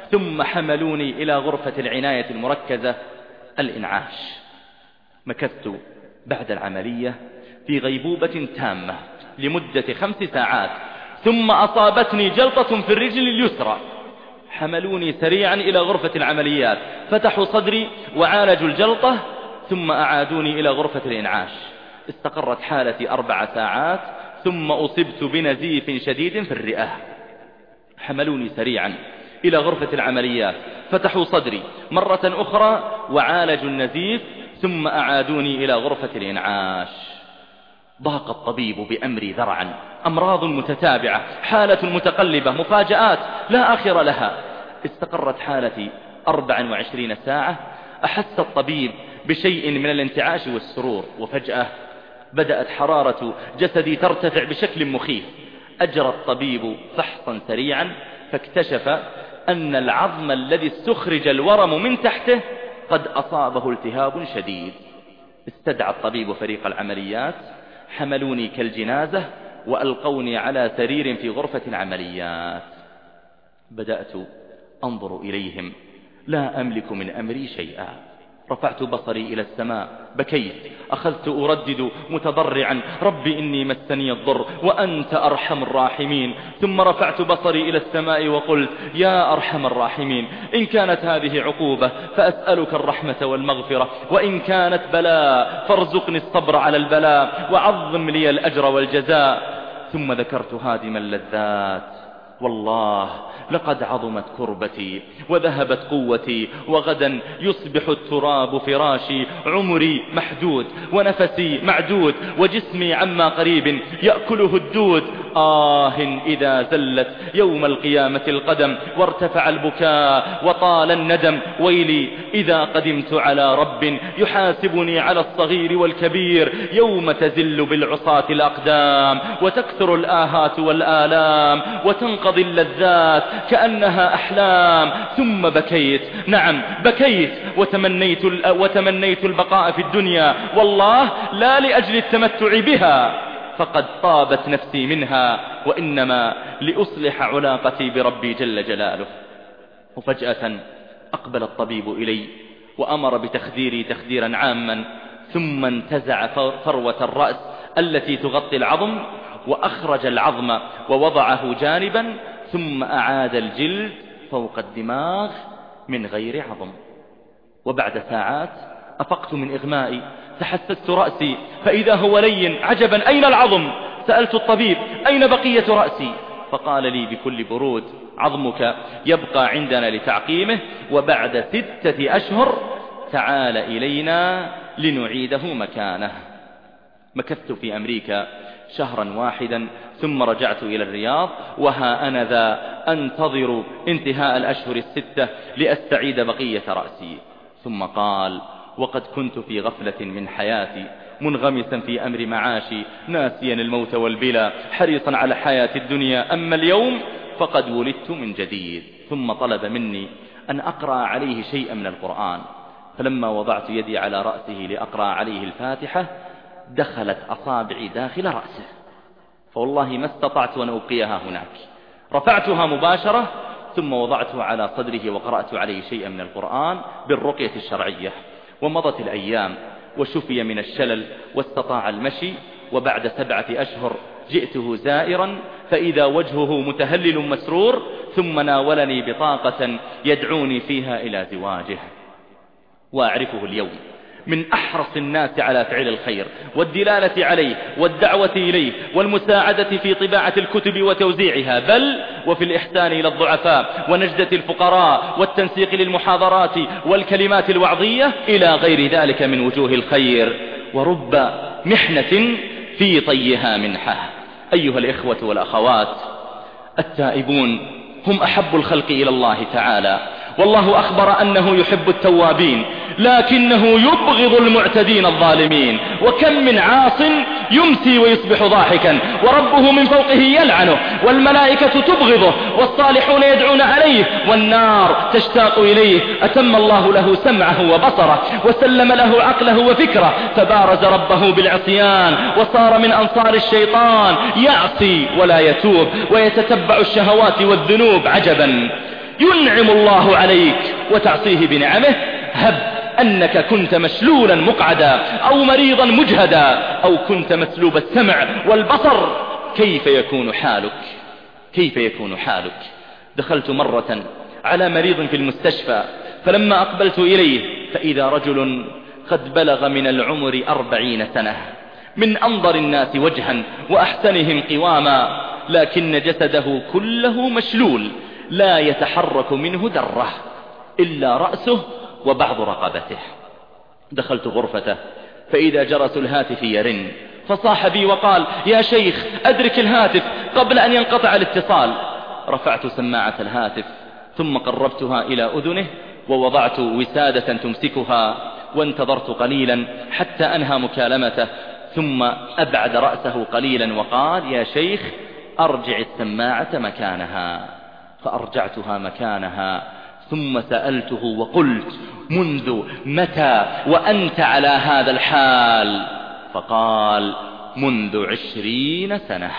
[SPEAKER 1] ثم حملوني إلى غرفة العناية المركزة الإنعاش. مكثت بعد العملية في غيبوبة تامة لمدة 5 ساعات، ثم أصابتني جلطة في الرجل اليسرى. حملوني سريعا إلى غرفة العمليات، فتحوا صدري وعالجوا الجلطة، ثم أعادوني إلى غرفة الإنعاش. استقرت حالتي 4 ساعات، ثم أصبت بنزيف شديد في الرئة. حملوني سريعا إلى غرفة العمليات، فتحوا صدري مرة أخرى وعالجوا النزيف، ثم أعادوني إلى غرفة الإنعاش. ضاق الطبيب بأمري ذرعا، أمراض متتابعة، حالة متقلبة، مفاجآت لا آخر لها. استقرت حالتي 24 ساعة. أحس الطبيب بشيء من الانتعاش والسرور، وفجأة بدأت حرارة جسدي ترتفع بشكل مخيف. أجرى الطبيب فحصا سريعا، فاكتشف أن العظم الذي استخرج الورم من تحته قد أصابه التهاب شديد. استدعى الطبيب فريق العمليات، حملوني كالجنازة وألقوني على سرير في غرفة العمليات. بدأت أنظر إليهم، لا أملك من أمري شيئا. رفعت بصري إلى السماء، بكيت، أخذت أردد متضرعا: ربي إني مسني الضر وأنت أرحم الراحمين. ثم رفعت بصري إلى السماء وقلت: يا أرحم الراحمين، إن كانت هذه عقوبة فأسألك الرحمة والمغفرة، وإن كانت بلاء فارزقني الصبر على البلاء وعظم لي الأجر والجزاء. ثم ذكرت هادم اللذات: والله لقد عظمت كربتي وذهبت قوتي، وغدا يصبح التراب فراشي. عمري محدود ونفسي معدود، وجسمي عما قريب يأكله الدود. إذا زلت يوم القيامة القدم، وارتفع البكاء وطال الندم. ويلي إذا قدمت على رب يحاسبني على الصغير والكبير، يوم تزل بالعصاة الأقدام، وتكثر الآهات والآلام، وتنقضي اللذات كأنها أحلام. ثم بكيت، نعم بكيت، وتمنيت البقاء في الدنيا، والله لا لأجل التمتع بها، فقد طابت نفسي منها، وإنما لأصلح علاقتي بربي جل جلاله. وفجأة أقبل الطبيب إلي وأمر بتخديري تخديرا عاما، ثم انتزع فروة الرأس التي تغطي العظم، وأخرج العظم ووضعه جانبا، ثم أعاد الجلد فوق الدماغ من غير عظم. وبعد ساعات أفقت من إغمائي، تحسست رأسي فإذا هو لين. عجبا، أين العظم؟ سألت الطبيب: أين بقية رأسي؟ فقال لي بكل برود: عظمك يبقى عندنا لتعقيمه، وبعد 6 أشهر تعال إلينا لنعيده مكانه. مكثت في أمريكا 1 شهرا، ثم رجعت إلى الرياض، وها أنا ذا أنتظر انتهاء الأشهر 6 لأستعيد بقية رأسي. ثم قال: وقد كنت في غفلة من حياتي، منغمسا في أمر معاشي، ناسيا الموت والبلا، حريصا على حياة الدنيا. أما اليوم فقد ولدت من جديد. ثم طلب مني أن أقرأ عليه شيئا من القرآن، فلما وضعت يدي على رأسه لأقرأ عليه الفاتحة، دخلت أصابعي داخل رأسه، فوالله ما استطعت أن أبقيها هناك. رفعتها مباشرة، ثم وضعته على صدره وقرأت عليه شيئا من القرآن بالرقية الشرعية. ومضت الأيام، وشفي من الشلل واستطاع المشي. وبعد 7 أشهر جئته زائرا، فإذا وجهه متهلل مسرور، ثم ناولني بطاقة يدعوني فيها إلى زواجه. وأعرفه اليوم من أحرص الناس على فعل الخير والدلالة عليه والدعوة إليه والمساعدة في طباعة الكتب وتوزيعها، بل وفي الإحسان إلى الضعفاء ونجدة الفقراء والتنسيق للمحاضرات والكلمات الوعظية إلى غير ذلك من وجوه الخير. ورب محنة في طيها منحة. أيها الإخوة والأخوات، التائبون هم أحب الخلق إلى الله تعالى، والله أخبر أنه يحب التوابين، لكنه يبغض المعتدين الظالمين. وكم من عاص يمسي ويصبح ضاحكا، وربه من فوقه يلعنه، والملائكة تبغضه، والصالحون يدعون عليه، والنار تشتاق إليه. أتم الله له سمعه وبصره، وسلم له عقله وفكره، فبارز ربه بالعصيان، وصار من أنصار الشيطان، يعصي ولا يتوب، ويتتبع الشهوات والذنوب. عجبا ينعم الله عليك وتعصيه بنعمه. هب أنك كنت مشلولا مقعدا أو مريضا مجهدا أو كنت مسلوب السمع والبصر، كيف يكون حالك؟ كيف يكون حالك؟ دخلت مرة على مريض في المستشفى، فلما أقبلت إليه فإذا رجل قد بلغ من العمر 40 سنة، من أنظر الناس وجها وأحسنهم قواما، لكن جسده كله مشلول لا يتحرك منه ذرة إلا رأسه وبعض رقبته. دخلت غرفته فإذا جرس الهاتف يرن، فصاح بي وقال: يا شيخ أدرك الهاتف قبل أن ينقطع الاتصال. رفعت سماعة الهاتف ثم قربتها إلى أذنه ووضعت وسادة تمسكها وانتظرت قليلا حتى أنهى مكالمته، ثم أبعد رأسه قليلا وقال: يا شيخ أرجع السماعة مكانها. فأرجعتها مكانها، ثم سألته وقلت: منذ متى وأنت على هذا الحال؟ فقال: منذ 20 سنة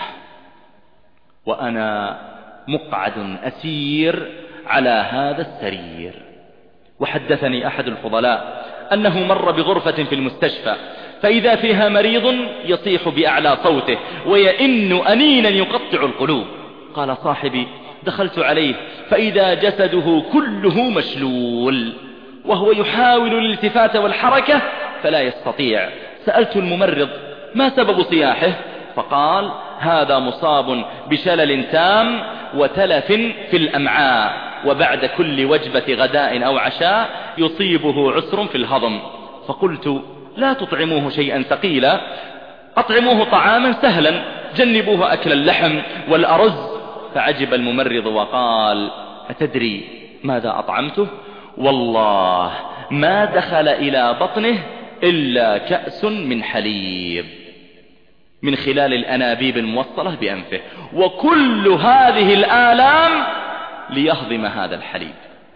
[SPEAKER 1] وأنا مقعد أسير على هذا السرير. وحدثني أحد الفضلاء أنه مر بغرفة في المستشفى فإذا فيها مريض يصيح بأعلى صوته ويئن أنينا يقطع القلوب. قال صاحبي: دخلت عليه فإذا جسده كله مشلول وهو يحاول الالتفات والحركة فلا يستطيع. سألت الممرض: ما سبب صياحه؟ فقال: هذا مصاب بشلل تام وتلف في الأمعاء، وبعد كل وجبة غداء أو عشاء يصيبه عسر في الهضم. فقلت: لا تطعموه شيئا ثقيلا، أطعموه طعاما سهلا، جنبوه أكل اللحم والأرز. فعجب الممرض وقال: أتدري ماذا أطعمته؟ والله ما دخل إلى بطنه إلا كأس من حليب من خلال الأنابيب الموصلة بأنفه، وكل هذه الآلام ليهضم هذا الحليب،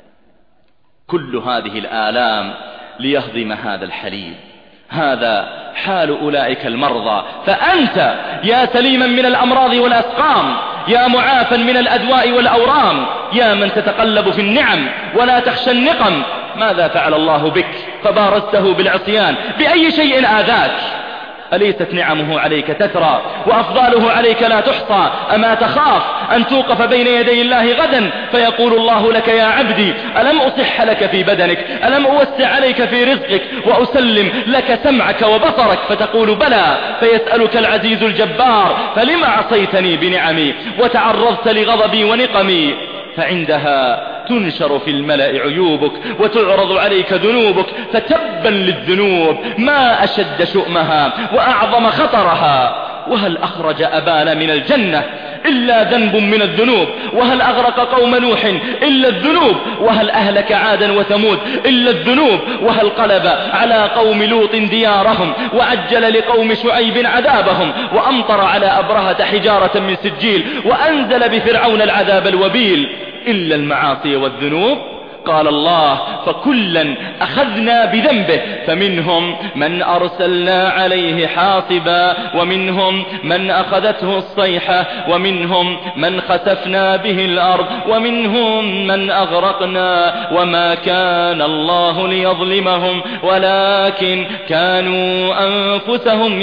[SPEAKER 1] كل هذه الآلام ليهضم هذا الحليب. هذا حال أولئك المرضى. فأنت يا سليما من الأمراض والأسقام، يا معافا من الأدواء والأورام، يا من تتقلب في النعم ولا تخشى النقم، ماذا فعل الله بك فبارزته بالعصيان؟ بأي شيء آذاك؟ أليست نعمه عليك تترى وأفضاله عليك لا تحصى؟ أما تخاف أن توقف بين يدي الله غدا فيقول الله لك: يا عبدي ألم أصح لك في بدنك؟ ألم أوسع عليك في رزقك وأسلم لك سمعك وبصرك؟ فتقول: بلى. فيسألك العزيز الجبار: فلم عصيتني بنعمي وتعرضت لغضبي ونقمي؟ فعندها تنشر في الملأ عيوبك وتعرض عليك ذنوبك، فتبا للذنوب ما أشد شؤمها وأعظم خطرها. وهل أخرج أبانا من الجنة إلا ذنب من الذنوب؟ وهل أغرق قوم نوح إلا الذنوب؟ وهل أهلك عادا وثمود إلا الذنوب؟ وهل قلب على قوم لوط ديارهم وعجل لقوم شعيب عذابهم وأمطر على أبرهة حجارة من سجيل وأنزل بفرعون العذاب الوبيل إلا المعاصي والذنوب؟ قال الله: فكلا أخذنا بذنبه، فمنهم من أرسلنا عليه حاصبا، ومنهم من أخذته الصيحة، ومنهم من خسفنا به الأرض، ومنهم من أغرقنا، وما كان الله ليظلمهم ولكن كانوا أنفسهم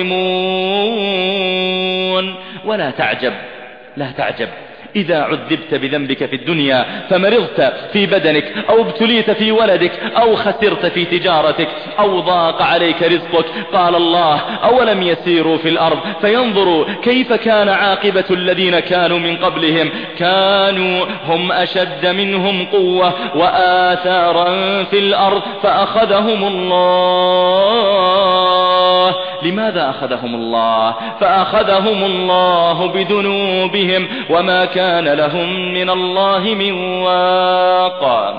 [SPEAKER 1] يظلمون. ولا تعجب، لا تعجب إذا عذبت بذنبك في الدنيا فمرضت في بدنك أو ابتليت في ولدك أو خسرت في تجارتك أو ضاق عليك رزقك. قال الله: أولم يسيروا في الأرض فينظروا كيف كان عاقبة الذين كانوا من قبلهم، كانوا هم أشد منهم قوة وآثارا في الأرض فأخذهم الله. لماذا أخذهم الله؟ فأخذهم الله بذنوبهم وما كان لهم من الله من واق.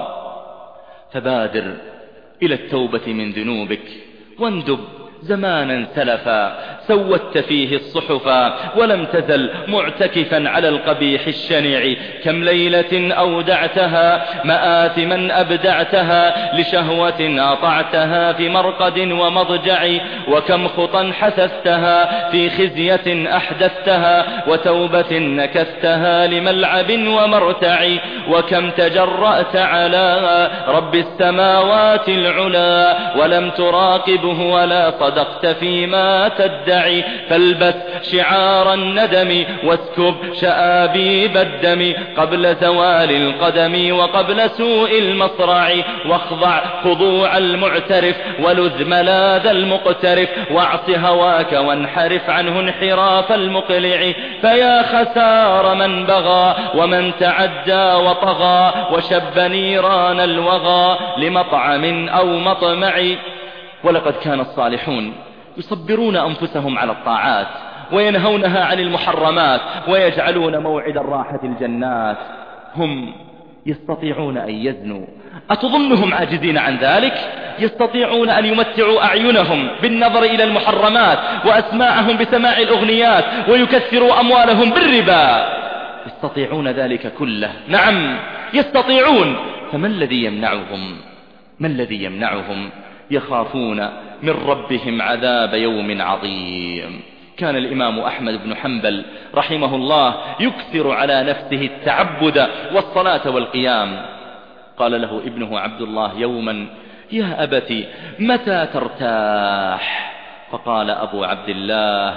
[SPEAKER 1] فبادر إلى التوبة من ذنوبك واندب زمانا سلفا، سودت فيه الصحفا ولم تزل معتكفا على القبيح الشنيع كم ليلة أودعتها مآثما أبدعتها لشهوة أطعتها في مرقد ومضجع وكم خطا حسستها في خزية أحدثتها وتوبة نكثتها لملعب ومرتع وكم تجرأت على رب السماوات العلا ولم تراقبه ولا صدقت فيما تدعي فالبس شعار الندم واسكب شآبيب الدم قبل زوال القدم وقبل سوء المصرع واخضع خضوع المعترف ولذ ملاذ المقترف واعص هواك وانحرف عنه انحراف المقلع فيا خسار من بغى ومن تعدى وطغى وشب نيران الوغى لمطعم أو مطمع. ولقد كان الصالحون يصبرون أنفسهم على الطاعات وينهونها عن المحرمات ويجعلون موعد الراحة الجنات. هم يستطيعون أن يزنوا، أتظنهم عاجزين عن ذلك؟ يستطيعون أن يمتعوا أعينهم بالنظر إلى المحرمات وأسماعهم بسماع الأغنيات ويكثروا أموالهم بالربا، يستطيعون ذلك كله. نعم يستطيعون، فما الذي يمنعهم؟ ما الذي يمنعهم؟ يخافون من ربهم عذاب يوم عظيم. كان الإمام أحمد بن حنبل رحمه الله يكثر على نفسه التعبد والصلاة والقيام. قال له ابنه عبد الله يوما: يا أبت متى ترتاح؟ فقال أبو عبد الله: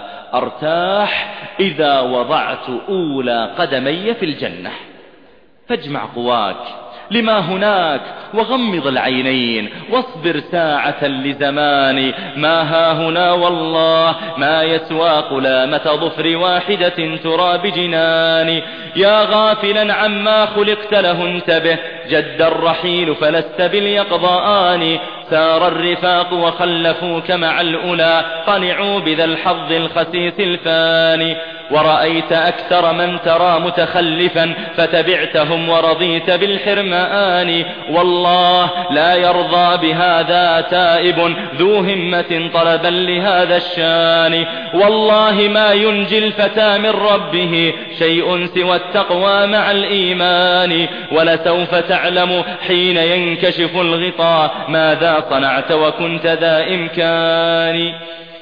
[SPEAKER 1] أرتاح إذا وضعت أولى قدمي في الجنة. فاجمع قواك لما هناك وغمض العينين واصبر ساعة لزمان ما ها هنا والله ما يسوى قلامة ظفر واحدة ترى بجنان. يا غافلا عما خلقت له انتبه جد الرحيل فلست باليقظان. سار الرفاق وخلفوك مع الأولى قنعوا بذا الحظ الخسيس الفاني. ورأيت أكثر من ترى متخلفا فتبعتهم ورضيت بالحرمان. والله لا يرضى بهذا تائب ذو همة طلبا لهذا الشان. والله ما ينجي الفتى من ربه شيء سوى التقوى مع الإيمان. ولسوف تعلم حين ينكشف الغطاء ماذا صنعت وكنت ذا إمكان.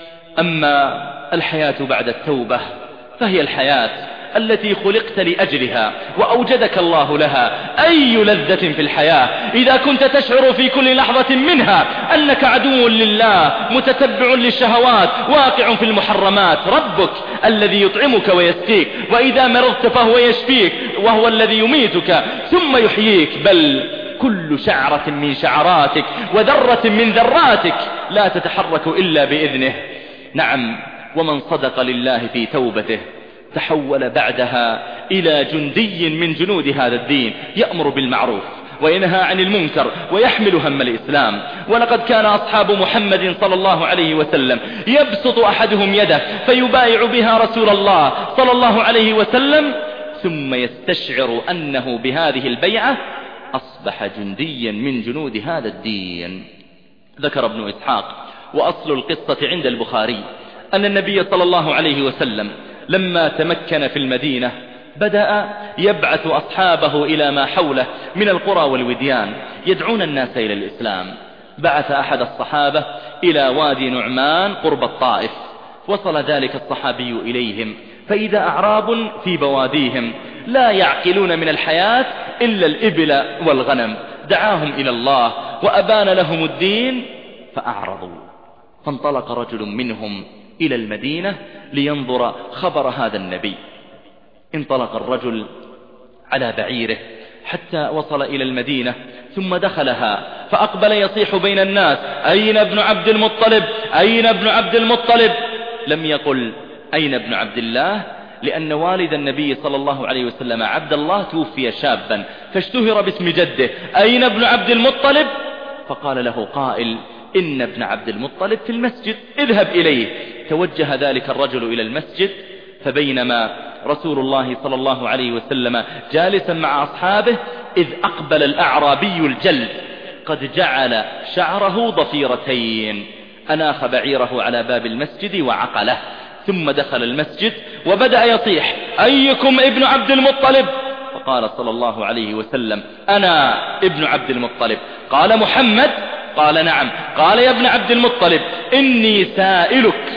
[SPEAKER 1] أما الحياة بعد التوبة فهي الحياة التي خلقت لأجلها وأوجدك الله لها. أي لذة في الحياة إذا كنت تشعر في كل لحظة منها أنك عدو لله متتبع للشهوات واقع في المحرمات. ربك الذي يطعمك ويسقيك، وإذا مرضت فهو يشفيك، وهو الذي يميتك ثم يحييك. بل كل شعرة من شعراتك وذرة من ذراتك لا تتحرك إلا بإذنه. نعم، ومن صدق لله في توبته تحول بعدها إلى جندي من جنود هذا الدين، يأمر بالمعروف وينهى عن المنكر ويحمل هم الإسلام. ولقد كان أصحاب محمد صلى الله عليه وسلم يبسط أحدهم يده فيبايع بها رسول الله صلى الله عليه وسلم ثم يستشعر أنه بهذه البيعة أصبح جنديا من جنود هذا الدين. ذكر ابن إسحاق وأصل القصة عند البخاري أن النبي صلى الله عليه وسلم لما تمكن في المدينة بدأ يبعث أصحابه إلى ما حوله من القرى والوديان يدعون الناس إلى الإسلام. بعث أحد الصحابة إلى وادي نعمان قرب الطائف. وصل ذلك الصحابي إليهم فإذا أعراب في بواديهم لا يعقلون من الحياة إلا الإبل والغنم. دعاهم إلى الله وأبان لهم الدين فأعرضوا. فانطلق رجل منهم إلى المدينة لينظر خبر هذا النبي. انطلق الرجل على بعيره حتى وصل إلى المدينة ثم دخلها فأقبل يصيح بين الناس: أين ابن عبد المطلب؟ أين ابن عبد المطلب؟ لم يقل أين ابن عبد الله، لأن والد النبي صلى الله عليه وسلم عبد الله توفي شابا فاشتهر باسم جده. أين ابن عبد المطلب؟ فقال له قائل: إن ابن عبد المطلب في المسجد، اذهب إليه. توجه ذلك الرجل إلى المسجد، فبينما رسول الله صلى الله عليه وسلم جالسا مع أصحابه إذ أقبل الأعرابي الجلد قد جعل شعره ضفيرتين. أناخ بعيره على باب المسجد وعقله، ثم دخل المسجد وبدأ يصيح: أيكم ابن عبد المطلب؟ فقال صلى الله عليه وسلم: أنا ابن عبد المطلب. قال: محمد؟ قال: نعم. قال: يا ابن عبد المطلب، إني سائلك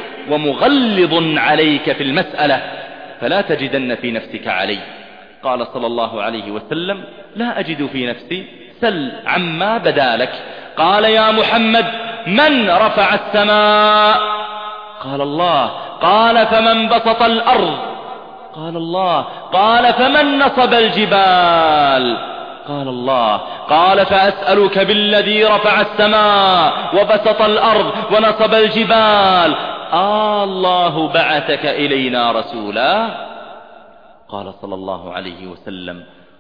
[SPEAKER 1] ومغلظ عليك في المسألة، فلا تجدن في نفسك علي. قال صلى الله عليه وسلم: لا أجد في نفسي، سل عما بدا لك. قال: يا محمد، من رفع السماء؟ قال: الله. قال: فمن بسط الأرض؟ قال: الله. قال: فمن نصب الجبال؟ قال: الله. قال: فأسألك بالذي رفع السماء وبسط الأرض ونصب الجبال، الله بعثك إلينا رسولا؟ قال صلى الله عليه وسلم: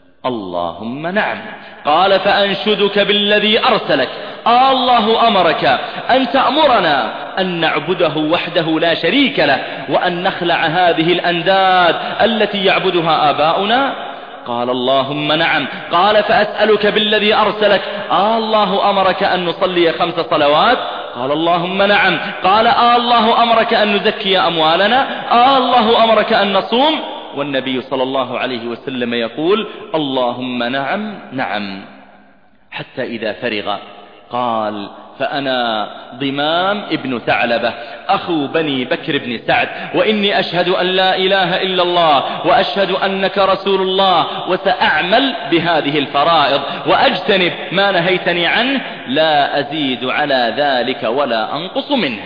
[SPEAKER 1] اللهم نعم. قال: فأنشدك بالذي أرسلك، الله أمرك أن تأمرنا أن نعبده وحده لا شريك له، وأن نخلع هذه الأنداد التي يعبدها آباؤنا؟ قال: اللهم نعم. قال: فأسألك بالذي أرسلك، الله أمرك أن نصلي 5 صلوات؟ قال: اللهم نعم. قال: الله أمرك أن نزكي أموالنا؟ الله أمرك أن نصوم؟ والنبي صلى الله عليه وسلم يقول: اللهم نعم نعم. حتى إذا فرغ قال: فأنا ضمام ابن ثعلبة أخو بني بكر بن سعد، وإني أشهد أن لا إله إلا الله وأشهد أنك رسول الله، وسأعمل بهذه الفرائض وأجتنب ما نهيتني عنه، لا أزيد على ذلك ولا أنقص منه.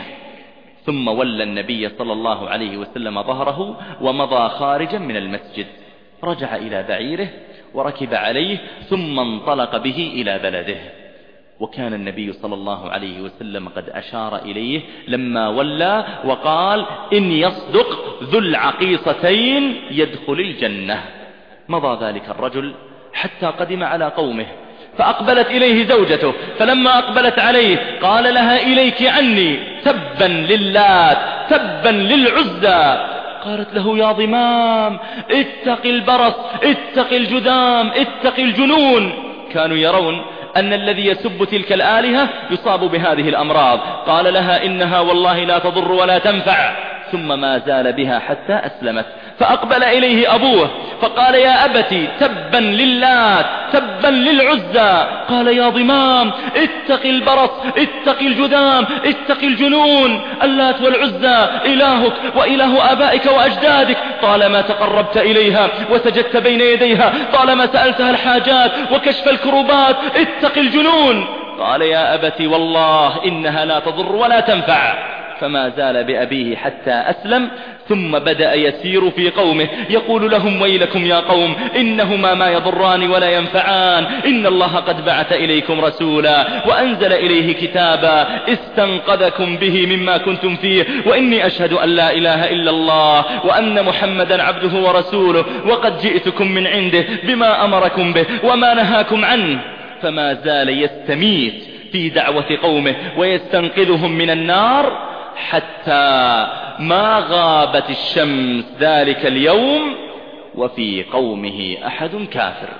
[SPEAKER 1] ثم ولى النبي صلى الله عليه وسلم ظهره ومضى خارجا من المسجد. رجع إلى بعيره وركب عليه، ثم انطلق به إلى بلده. وكان النبي صلى الله عليه وسلم قد أشار إليه لما ولى وقال: إن يصدق ذو العقيصتين يدخل الجنة. مضى ذلك الرجل حتى قدم على قومه، فأقبلت إليه زوجته، فلما أقبلت عليه قال لها: إليك عني، تبا للات، تبا للعزى. قالت له: يا ضمام، اتق البرص، اتق الجذام، اتق الجنون. كانوا يرون أن الذي يسب تلك الآلهة يصاب بهذه الأمراض. قال لها: إنها والله لا تضر ولا تنفع. ثم ما زال بها حتى أسلمت. فأقبل إليه أبوه فقال: يا أبتي، تبا للات، تبا للعزى. قال: يا ضمام، اتق البرص، اتق الجذام، اتق الجنون. اللات والعزى إلهك وإله آبائك وأجدادك، طالما تقربت إليها وسجدت بين يديها، طالما سألتها الحاجات وكشف الكروبات، اتق الجنون. قال: يا أبتي، والله إنها لا تضر ولا تنفع. فما زال بأبيه حتى أسلم. ثم بدأ يسير في قومه يقول لهم: ويلكم يا قوم، إنهما ما يضران ولا ينفعان، إن الله قد بعث إليكم رسولا وأنزل إليه كتابا استنقذكم به مما كنتم فيه، وإني أشهد أن لا إله إلا الله وأن محمدا عبده ورسوله، وقد جئتكم من عنده بما أمركم به وما نهاكم عنه. فما زال يستميت في دعوة قومه ويستنقذهم من النار حتى ما غابت الشمس ذلك اليوم وفي قومه أحد كافر.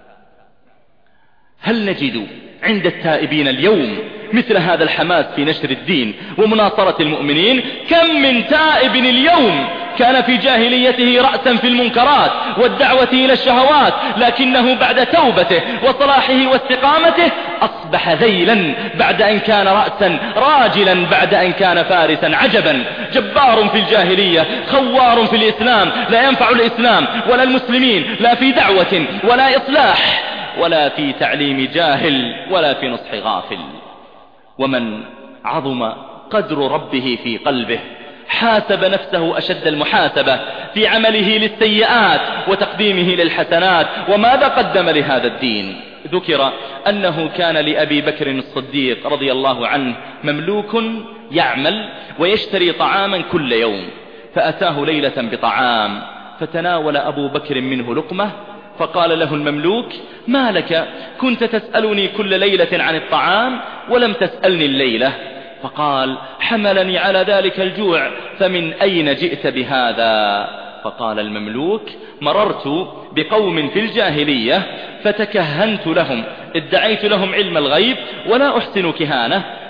[SPEAKER 1] هل نجد عند التائبين اليوم مثل هذا الحماس في نشر الدين ومناصرة المؤمنين؟ كم من تائب اليوم كان في جاهليته رأسا في المنكرات والدعوة إلى الشهوات، لكنه بعد توبته وصلاحه واستقامته أصبح ذيلا بعد أن كان رأسا، راجلا بعد أن كان فارسا. عجبا، جبار في الجاهلية، خوار في الإسلام، لا ينفع الإسلام ولا المسلمين، لا في دعوة ولا إصلاح ولا في تعليم جاهل ولا في نصح غافل. ومن عظم قدر ربه في قلبه حاسب نفسه أشد المحاسبة في عمله للسيئات وتقديمه للحسنات. وماذا قدم لهذا الدين؟ ذكر أنه كان لأبي بكر الصديق رضي الله عنه مملوك يعمل ويشتري طعاما كل يوم، فأتاه ليلة بطعام، فتناول أبو بكر منه لقمة، فقال له المملوك: ما لك؟ كنت تسألني كل ليلة عن الطعام ولم تسألني الليلة. فقال: حملني على ذلك الجوع، فمن أين جئت بهذا؟ فقال المملوك: مررت بقوم في الجاهلية فتكهنت لهم، ادعيت لهم علم الغيب ولا أحسن كهانة،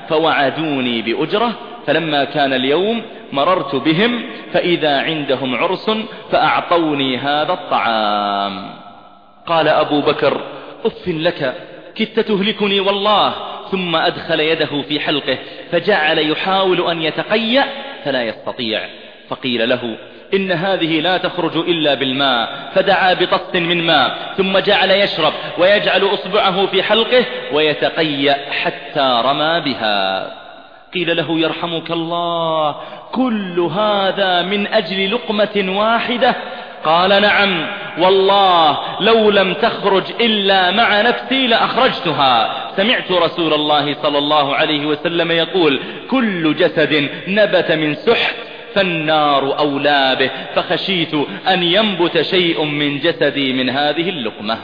[SPEAKER 1] فوعدوني بأجرة، فلما كان اليوم مررت بهم فإذا عندهم عرس فأعطوني هذا الطعام. قال أبو بكر: أف لك، كدت تهلكني والله. ثم أدخل يده في حلقه فجعل يحاول أن يتقيأ فلا يستطيع، فقيل له: إن هذه لا تخرج إلا بالماء، فدعا بطست من ماء ثم جعل يشرب ويجعل أصبعه في حلقه ويتقيأ حتى رمى بها. قيل له: يرحمك الله، كل هذا من أجل لقمة واحدة؟ قال: نعم والله، لو لم تخرج إلا مع نفسي لأخرجتها. سمعت رسول الله صلى الله عليه وسلم يقول: كل جسد نبت من سحت فالنار أولى به، فخشيت أن ينبت شيء من جسدي من هذه اللقمة.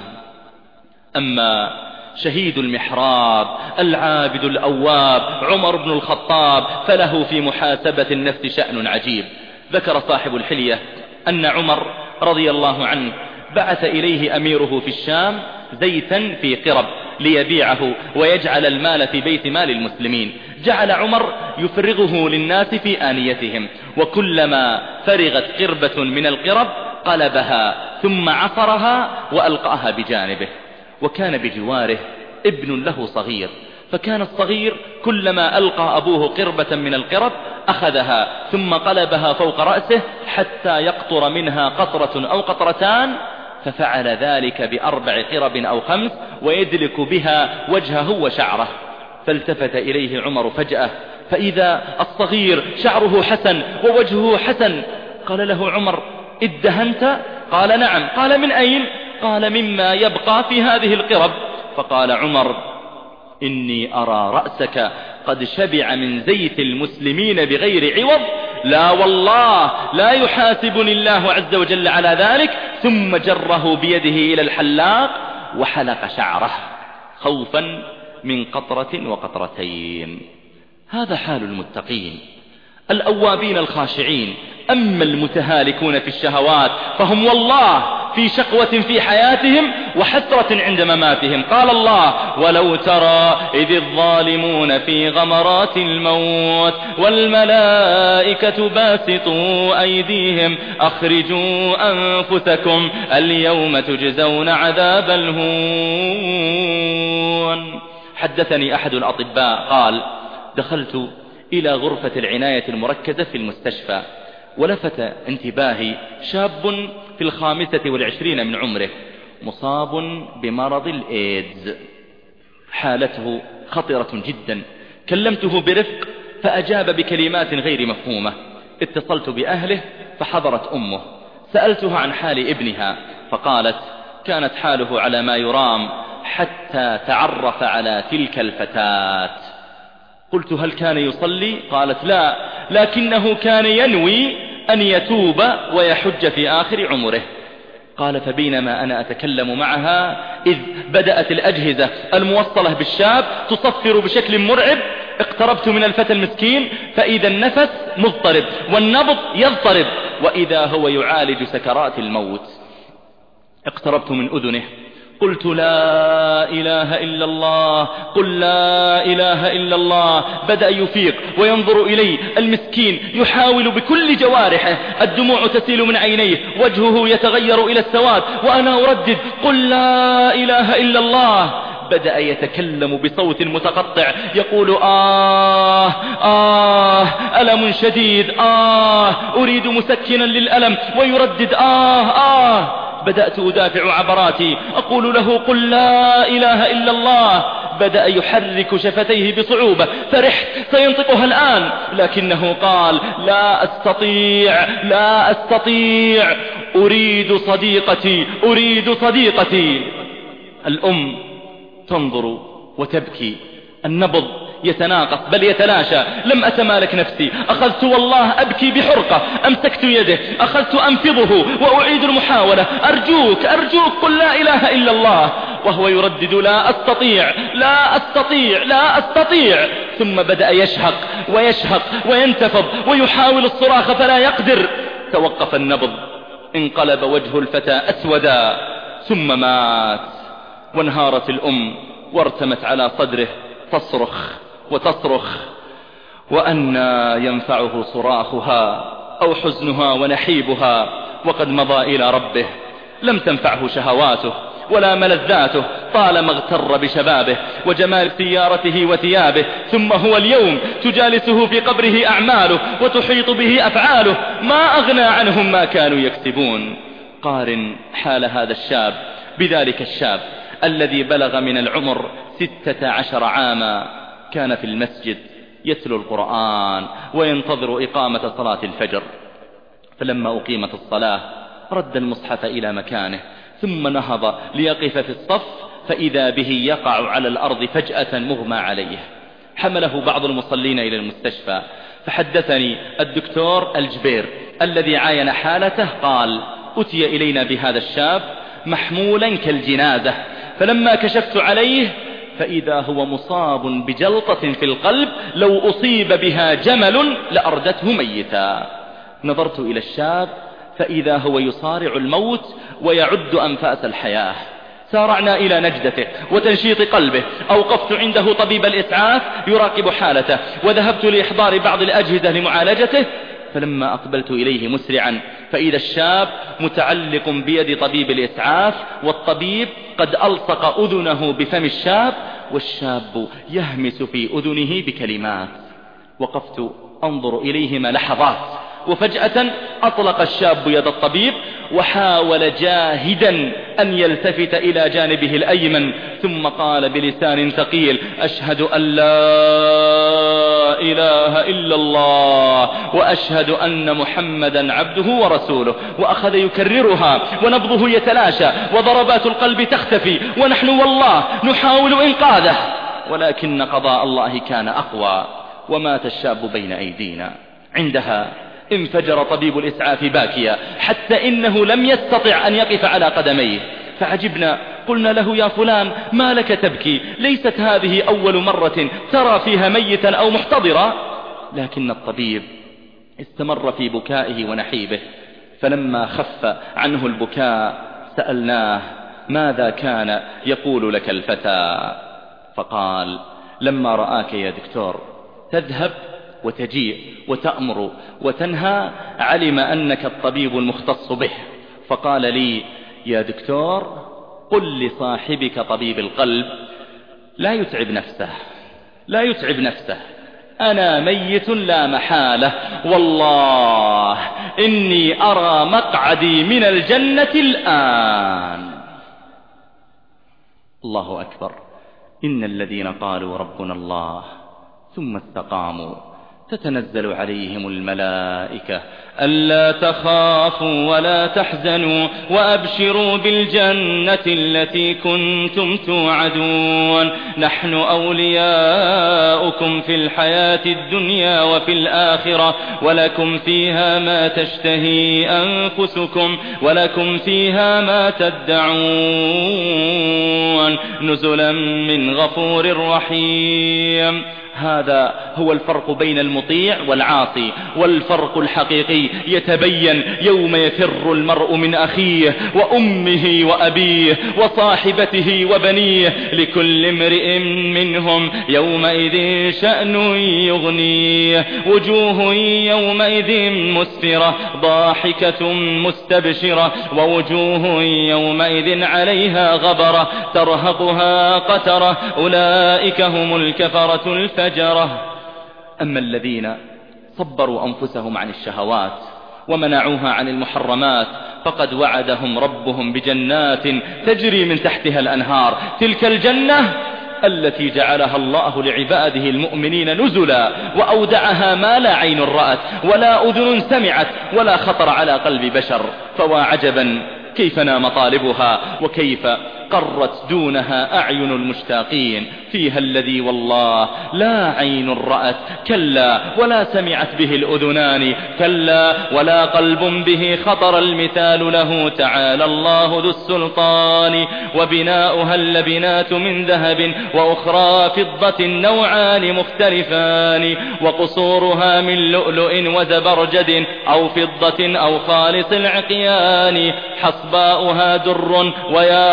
[SPEAKER 1] أما شهيد المحراب العابد الأواب عمر بن الخطاب فله في محاسبة النفس شأن عجيب. ذكر صاحب الحلية أن عمر رضي الله عنه بعث إليه أميره في الشام زيتا في قرب ليبيعه ويجعل المال في بيت مال المسلمين. جعل عمر يفرغه للناس في آنيتهم، وكلما فرغت قربة من القرب قلبها ثم عصرها وألقاها بجانبه. وكان بجواره ابن له صغير، فكان الصغير كلما ألقى أبوه قربة من القرب أخذها ثم قلبها فوق رأسه حتى يقطر منها قطرة أو قطرتان، ففعل ذلك ب4 قرب أو 5 ويدلك بها وجهه وشعره. فالتفت إليه عمر فجأة فإذا الصغير شعره حسن ووجهه حسن. قال له عمر: ادهنت؟ قال: نعم. قال: من أين؟ قال: مما يبقى في هذه القرب. فقال عمر: إني أرى رأسك قد شبع من زيت المسلمين بغير عوض، لا والله لا يحاسبني الله عز وجل على ذلك. ثم جره بيده إلى الحلاق وحلق شعره خوفا من قطرة وقطرتين. هذا حال المتقين الأوابين الخاشعين. أما المتهالكون في الشهوات فهم والله في شقوة في حياتهم وحسرة عند مماتهم. قال الله: ولو ترى إذ الظالمون في غمرات الموت والملائكة باسطوا أيديهم أخرجوا أنفسكم اليوم تجزون عذاب الهون. حدثني أحد الأطباء قال: دخلت إلى غرفة العناية المركزة في المستشفى، ولفت انتباهي شاب في 25 من عمره مصاب بمرض الإيدز، حالته خطرة جدا. كلمته برفق فأجاب بكلمات غير مفهومة. اتصلت بأهله فحضرت أمه، سألتها عن حال ابنها فقالت: كانت حاله على ما يرام حتى تعرف على تلك الفتاة. قلت: هل كان يصلي؟ قالت: لا، لكنه كان ينوي أن يتوب ويحج في آخر عمره. قال: فبينما أنا أتكلم معها إذ بدأت الأجهزة الموصلة بالشاب تصفر بشكل مرعب. اقتربت من الفتى المسكين فإذا النفس مضطرب والنبض يضطرب وإذا هو يعالج سكرات الموت. اقتربت من أذنه قلت: لا إله إلا الله، قل لا إله إلا الله. بدأ يفيق وينظر إلي المسكين يحاول بكل جوارحه، الدموع تسيل من عينيه، وجهه يتغير إلى السواد، وأنا أردد: قل لا إله إلا الله. بدأ يتكلم بصوت متقطع يقول: ألم شديد، أريد مسكنا للألم، ويردد: بدأت أدافع عبراتي أقول له: قل لا إله إلا الله. بدأ يحرك شفتيه بصعوبة، فرحت سينطقها الآن، لكنه قال: لا أستطيع، لا أستطيع، أريد صديقتي، أريد صديقتي. الأم تنظر وتبكي، النبض يتناقص بل يتلاشى. لم أتمالك نفسي، أخذت والله أبكي بحرقة، أمسكت يده، أخذت أنفضه وأعيد المحاولة: أرجوك أرجوك قل لا إله إلا الله. وهو يردد: لا أستطيع، لا أستطيع، لا أستطيع. ثم بدأ يشهق ويشهق وينتفض ويحاول الصراخ فلا يقدر. توقف النبض، انقلب وجه الفتى أسودا ثم مات. وانهارت الأم وارتمت على صدره تصرخ وتصرخ، وأنى ينفعه صراخها أو حزنها ونحيبها وقد مضى إلى ربه. لم تنفعه شهواته ولا ملذاته طالما اغتر بشبابه وجمال سيارته وثيابه، ثم هو اليوم تجالسه في قبره أعماله وتحيط به أفعاله، ما أغنى عنهم ما كانوا يكسبون. قارن حال هذا الشاب بذلك الشاب الذي بلغ من العمر 16 عاما، كان في المسجد يتلو القرآن وينتظر إقامة صلاة الفجر، فلما أقيمت الصلاة رد المصحف إلى مكانه ثم نهض ليقف في الصف، فإذا به يقع على الأرض فجأة مغمى عليه. حمله بعض المصلين إلى المستشفى، فحدثني الدكتور الجبير الذي عاين حالته قال: أتي إلينا بهذا الشاب محمولا كالجنازة، فلما كشفت عليه فإذا هو مصاب بجلطة في القلب لو أصيب بها جمل لأردته ميتا. نظرت إلى الشاب فإذا هو يصارع الموت ويعد أنفاس الحياة. سارعنا إلى نجدته وتنشيط قلبه، أوقفت عنده طبيب الإسعاف يراقب حالته، وذهبت لإحضار بعض الأجهزة لمعالجته. فلما أقبلت إليه مسرعا فإذا الشاب متعلق بيد طبيب الإسعاف، والطبيب قد ألصق أذنه بفم الشاب، والشاب يهمس في أذنه بكلمات. وقفت أنظر إليهما لحظات، وفجأة أطلق الشاب يد الطبيب وحاول جاهدا أن يلتفت إلى جانبه الأيمن، ثم قال بلسان ثقيل: أشهد أن لا إله إلا الله وأشهد أن محمدا عبده ورسوله. وأخذ يكررها ونبضه يتلاشى وضربات القلب تختفي، ونحن والله نحاول إنقاذه، ولكن قضاء الله كان أقوى، ومات الشاب بين أيدينا. عندها انفجر طبيب الإسعاف باكيا، حتى إنه لم يستطع أن يقف على قدميه. فعجبنا، قلنا له: يا فلان ما لك تبكي؟ ليست هذه أول مرة ترى فيها ميتا أو محتضرا. لكن الطبيب استمر في بكائه ونحيبه، فلما خف عنه البكاء سألناه: ماذا كان يقول لك الفتى؟ فقال: لما رآك يا دكتور تذهب وتجيء وتأمر وتنهى علم أنك الطبيب المختص به، فقال لي: يا دكتور قل لصاحبك طبيب القلب لا يتعب نفسه، أنا ميت لا محالة، والله إني أرى مقعدي من الجنة الآن. الله أكبر. إن الذين قالوا ربنا الله ثم استقاموا تتنزل عليهم الملائكة ألا تخافوا ولا تحزنوا وأبشروا بالجنة التي كنتم توعدون، نحن أولياؤكم في الحياة الدنيا وفي الآخرة، ولكم فيها ما تشتهي أنفسكم ولكم فيها ما تدعون، نزلا من غفور رحيم. هذا هو الفرق بين المطيع والعاصي، والفرق الحقيقي يتبين يوم يفر المرء من أخيه وأمه وأبيه وصاحبته وبنيه، لكل امرئ منهم يومئذ شأن يغنيه، وجوه يومئذ مسفرة ضاحكة مستبشرة، ووجوه يومئذ عليها غبرة ترهقها قترة، أولئك هم الكفرة الفجرة. أما الذين صبروا أنفسهم عن الشهوات ومنعوها عن المحرمات فقد وعدهم ربهم بجنات تجري من تحتها الأنهار، تلك الجنة التي جعلها الله لعباده المؤمنين نزلا، وأودعها ما لا عين رأت ولا أذن سمعت ولا خطر على قلب بشر. فوا عجبا كيف نام طالبها وكيف قرت دونها أعين المشتاقين، فيها الذي والله لا عين رأت كلا ولا سمعت به الأذنان كلا ولا قلب به خطر، المثال له تعالى الله ذو السلطان، وبناؤها اللبنات من ذهب وأخرى فضة نوعان مختلفان، وقصورها من لؤلؤ وزبرجد أو فضة أو خالص العقيان، حصباؤها در وياقوت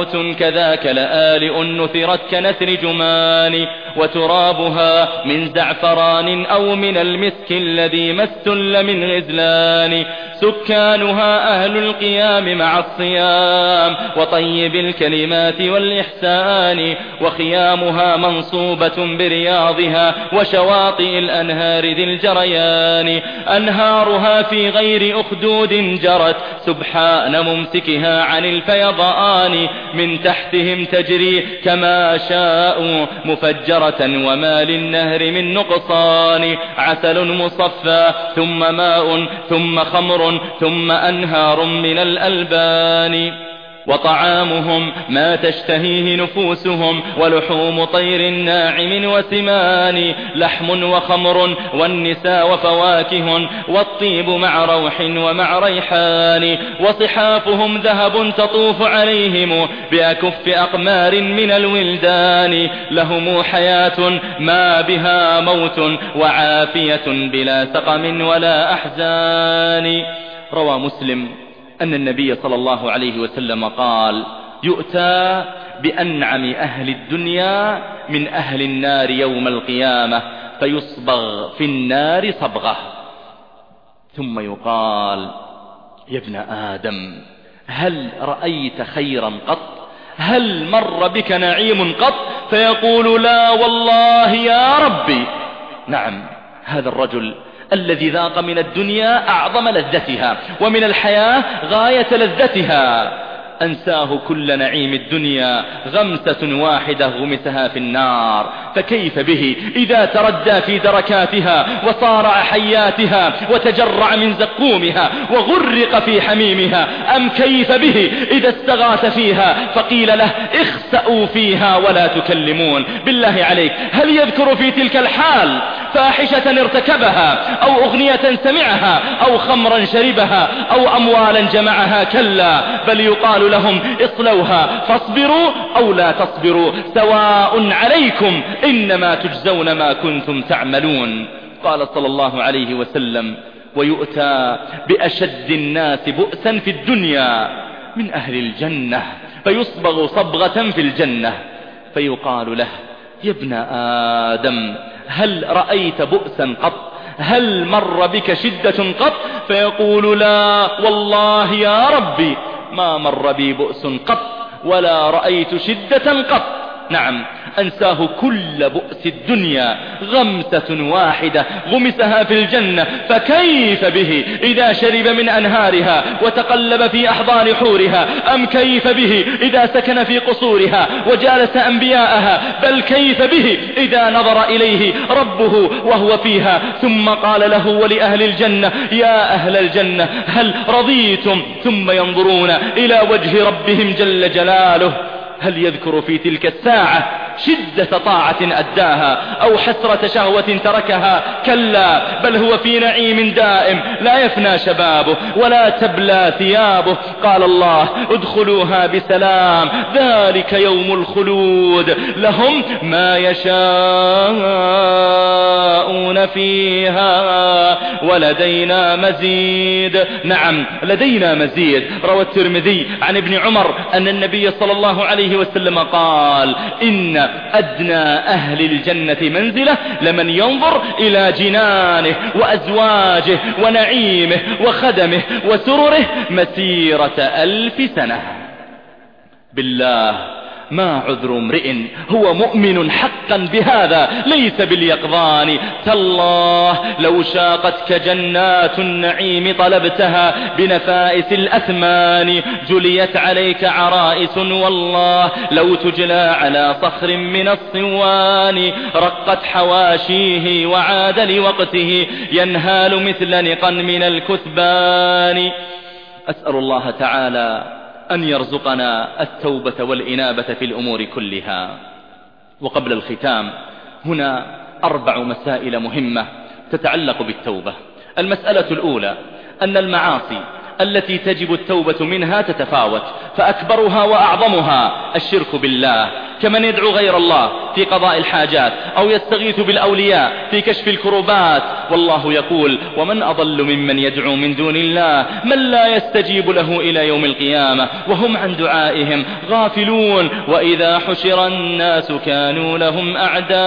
[SPEAKER 1] موت كذاك لآلئ نثرت كنثر جمان وترابها من زعفران أو من المسك الذي ما السل من غزلان سكانها أهل القيام مع الصيام وطيب الكلمات والإحسان وخيامها منصوبة برياضها وشواطئ الأنهار ذي الجريان أنهارها في غير أخدود جرت سبحان ممسكها عن الفيضان من تحتهم تجري كما شاءوا مفجرة وما للنهر من نقصان عسل مصفى ثم ماء ثم خمر ثم أنهار من الألبان وطعامهم ما تشتهيه نفوسهم ولحوم طير ناعم وسمان لحم وخمر والنساء وفواكه والطيب مع روح ومع ريحان وصحافهم ذهب تطوف عليهم بأكف أقمار من الولدان لهم حياة ما بها موت وعافية بلا سقم ولا أحزان. روى مسلم أن النبي صلى الله عليه وسلم قال يؤتى بأنعم أهل الدنيا من أهل النار يوم القيامة فيصبغ في النار صبغة ثم يقال يا ابن آدم هل رأيت خيرا قط؟ هل مر بك نعيم قط؟ فيقول لا والله يا ربي. نعم، هذا الرجل الذي ذاق من الدنيا أعظم لذتها ومن الحياة غاية لذتها أنساه كل نعيم الدنيا غمسة واحدة غمسها في النار، فكيف به إذا تردى في دركاتها وصارع حياتها وتجرع من زقومها وغرق في حميمها؟ أم كيف به إذا استغاث فيها فقيل له اخسأوا فيها ولا تكلمون؟ بالله عليك، هل يذكر في تلك الحال فاحشة ارتكبها أو أغنية سمعها أو خمرا شربها أو أموالا جمعها؟ كلا، بل يقال لهم اصلوها فاصبروا أو لا تصبروا سواء عليكم إنما تجزون ما كنتم تعملون. قال صلى الله عليه وسلم ويؤتى بأشد الناس بؤسا في الدنيا من أهل الجنة فيصبغ صبغة في الجنة فيقال له يا ابن آدم هل رأيت بؤسا قط؟ هل مر بك شدة قط؟ فيقول لا والله يا ربي ما مر بي بؤس قط ولا رأيت شدة قط. نعم، أنساه كل بؤس الدنيا غمسة واحدة غمسها في الجنة، فكيف به إذا شرب من أنهارها وتقلب في أحضان حورها؟ أم كيف به إذا سكن في قصورها وجالس أنبياءها؟ بل كيف به إذا نظر إليه ربه وهو فيها ثم قال له ولأهل الجنة يا أهل الجنة هل رضيتم؟ ثم ينظرون إلى وجه ربهم جل جلاله. هل يذكر في تلك الساعة شدة طاعة أداها أو حسرة شهوة تركها؟ كلا، بل هو في نعيم دائم لا يفنى شبابه ولا تبلى ثيابه. قال الله ادخلوها بسلام ذلك يوم الخلود لهم ما يشاءون فيها ولدينا مزيد. نعم، لدينا مزيد. روى الترمذي عن ابن عمر أن النبي صلى الله عليه وسلم قال إن أدنى أهل الجنة منزلة لمن ينظر إلى جنانه وأزواجه ونعيمه وخدمه وسرره مسيرة 1000 سنة. بالله ما عذر امرئ هو مؤمن حقا بهذا ليس باليقظان. تالله لو شاقتك جنات النعيم طلبتها بنفائس الأثمان جليت عليك عرائس والله لو تجلى على صخر من الصوان رقت حواشيه وعاد لوقته ينهال مثل نقا من الكثبان. أسأل الله تعالى أن يرزقنا التوبة والإنابة في الأمور كلها. وقبل الختام هنا 4 مسائل مهمة تتعلق بالتوبة. المسألة الأولى أن المعاصي التي تجب التوبة منها تتفاوت، فأكبرها وأعظمها الشرك بالله، كمن يدعو غير الله في قضاء الحاجات أو يستغيث بالأولياء في كشف الكروبات والله يقول ومن أضل ممن يدعو من دون الله من لا يستجيب له إلى يوم القيامة وهم عن دعائهم غافلون وإذا حشر الناس كانوا لهم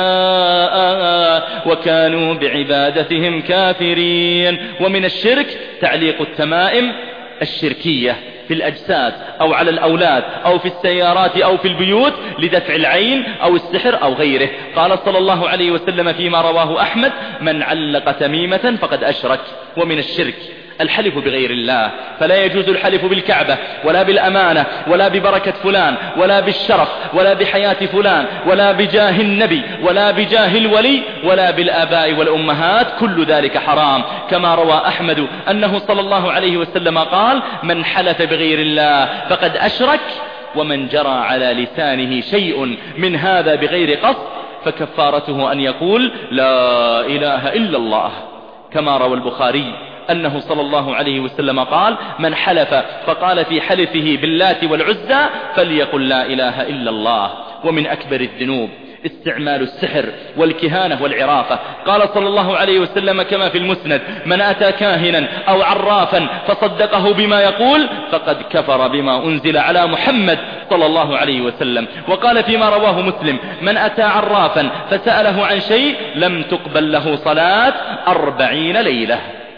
[SPEAKER 1] أعداء وكانوا بعبادتهم كافرين. ومن الشرك تعليق التمائم الشركية في الأجساد أو على الأولاد أو في السيارات أو في البيوت لدفع العين أو السحر أو غيره. قال صلى الله عليه وسلم فيما رواه أحمد من علق تميمة فقد أشرك. ومن الشرك الحلف بغير الله، فلا يجوز الحلف بالكعبة ولا بالأمانة ولا ببركة فلان ولا بالشرف ولا بحياة فلان ولا بجاه النبي ولا بجاه الولي ولا بالآباء والأمهات، كل ذلك حرام. كما روى أحمد أنه صلى الله عليه وسلم قال من حلف بغير الله فقد أشرك ومن جرى على لسانه شيء من هذا بغير قصد فكفارته أن يقول لا إله إلا الله. كما روى البخاري أنه صلى الله عليه وسلم قال من حلف فقال في حلفه باللات والعزى فليقل لا إله إلا الله. ومن أكبر الذنوب استعمال السحر والكهانة والعرافة. قال صلى الله عليه وسلم كما في المسند من أتى كاهنا أو عرافا فصدقه بما يقول فقد كفر بما أنزل على محمد صلى الله عليه وسلم. وقال فيما رواه مسلم من أتى عرافا فسأله عن شيء لم تقبل له صلاة 40 ليلة.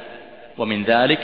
[SPEAKER 1] ومن ذلك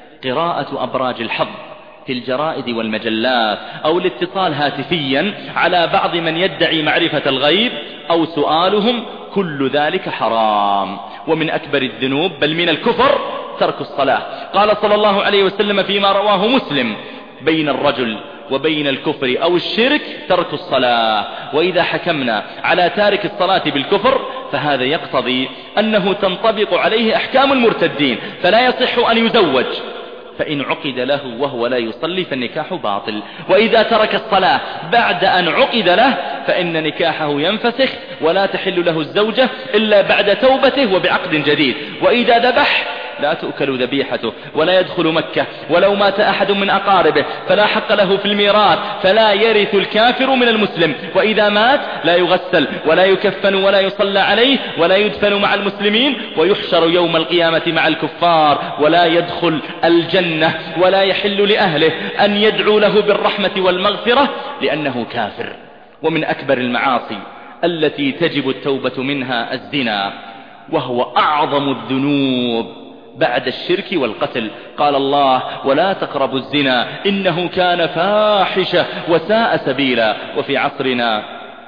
[SPEAKER 1] قراءة أبراج الحظ في الجرائد والمجلات أو الاتصال هاتفيا على بعض من يدعي معرفة الغيب أو سؤالهم، كل ذلك حرام. ومن أكبر الذنوب بل من الكفر ترك الصلاة. قال صلى الله عليه وسلم فيما رواه مسلم بين الرجل وبين الكفر أو الشرك ترك الصلاة. وإذا حكمنا على تارك الصلاة بالكفر فهذا يقتضي أنه تنطبق عليه أحكام المرتدين، فلا يصح أن يزوج، فإن عقد له وهو لا يصلي فالنكاح باطل. وإذا ترك الصلاة بعد أن عقد له فإن نكاحه ينفسخ ولا تحل له الزوجة إلا بعد توبته وبعقد جديد. وإذا ذبح لا تؤكل ذبيحته ولا يدخل مكة، ولو مات أحد من أقاربه فلا حق له في الميراث، فلا يرث الكافر من المسلم. وإذا مات لا يغسل ولا يكفن ولا يصلى عليه ولا يدفن مع المسلمين، ويحشر يوم القيامة مع الكفار ولا يدخل الجنة، ولا يحل لأهله أن يدعوا له بالرحمة والمغفرة لأنه كافر. ومن أكبر المعاصي التي تجب التوبة منها الزنا، وهو أعظم الذنوب بعد الشرك والقتل. قال الله ولا تقربوا الزنا إنه كان فاحشة وساء سبيلا. وفي عصرنا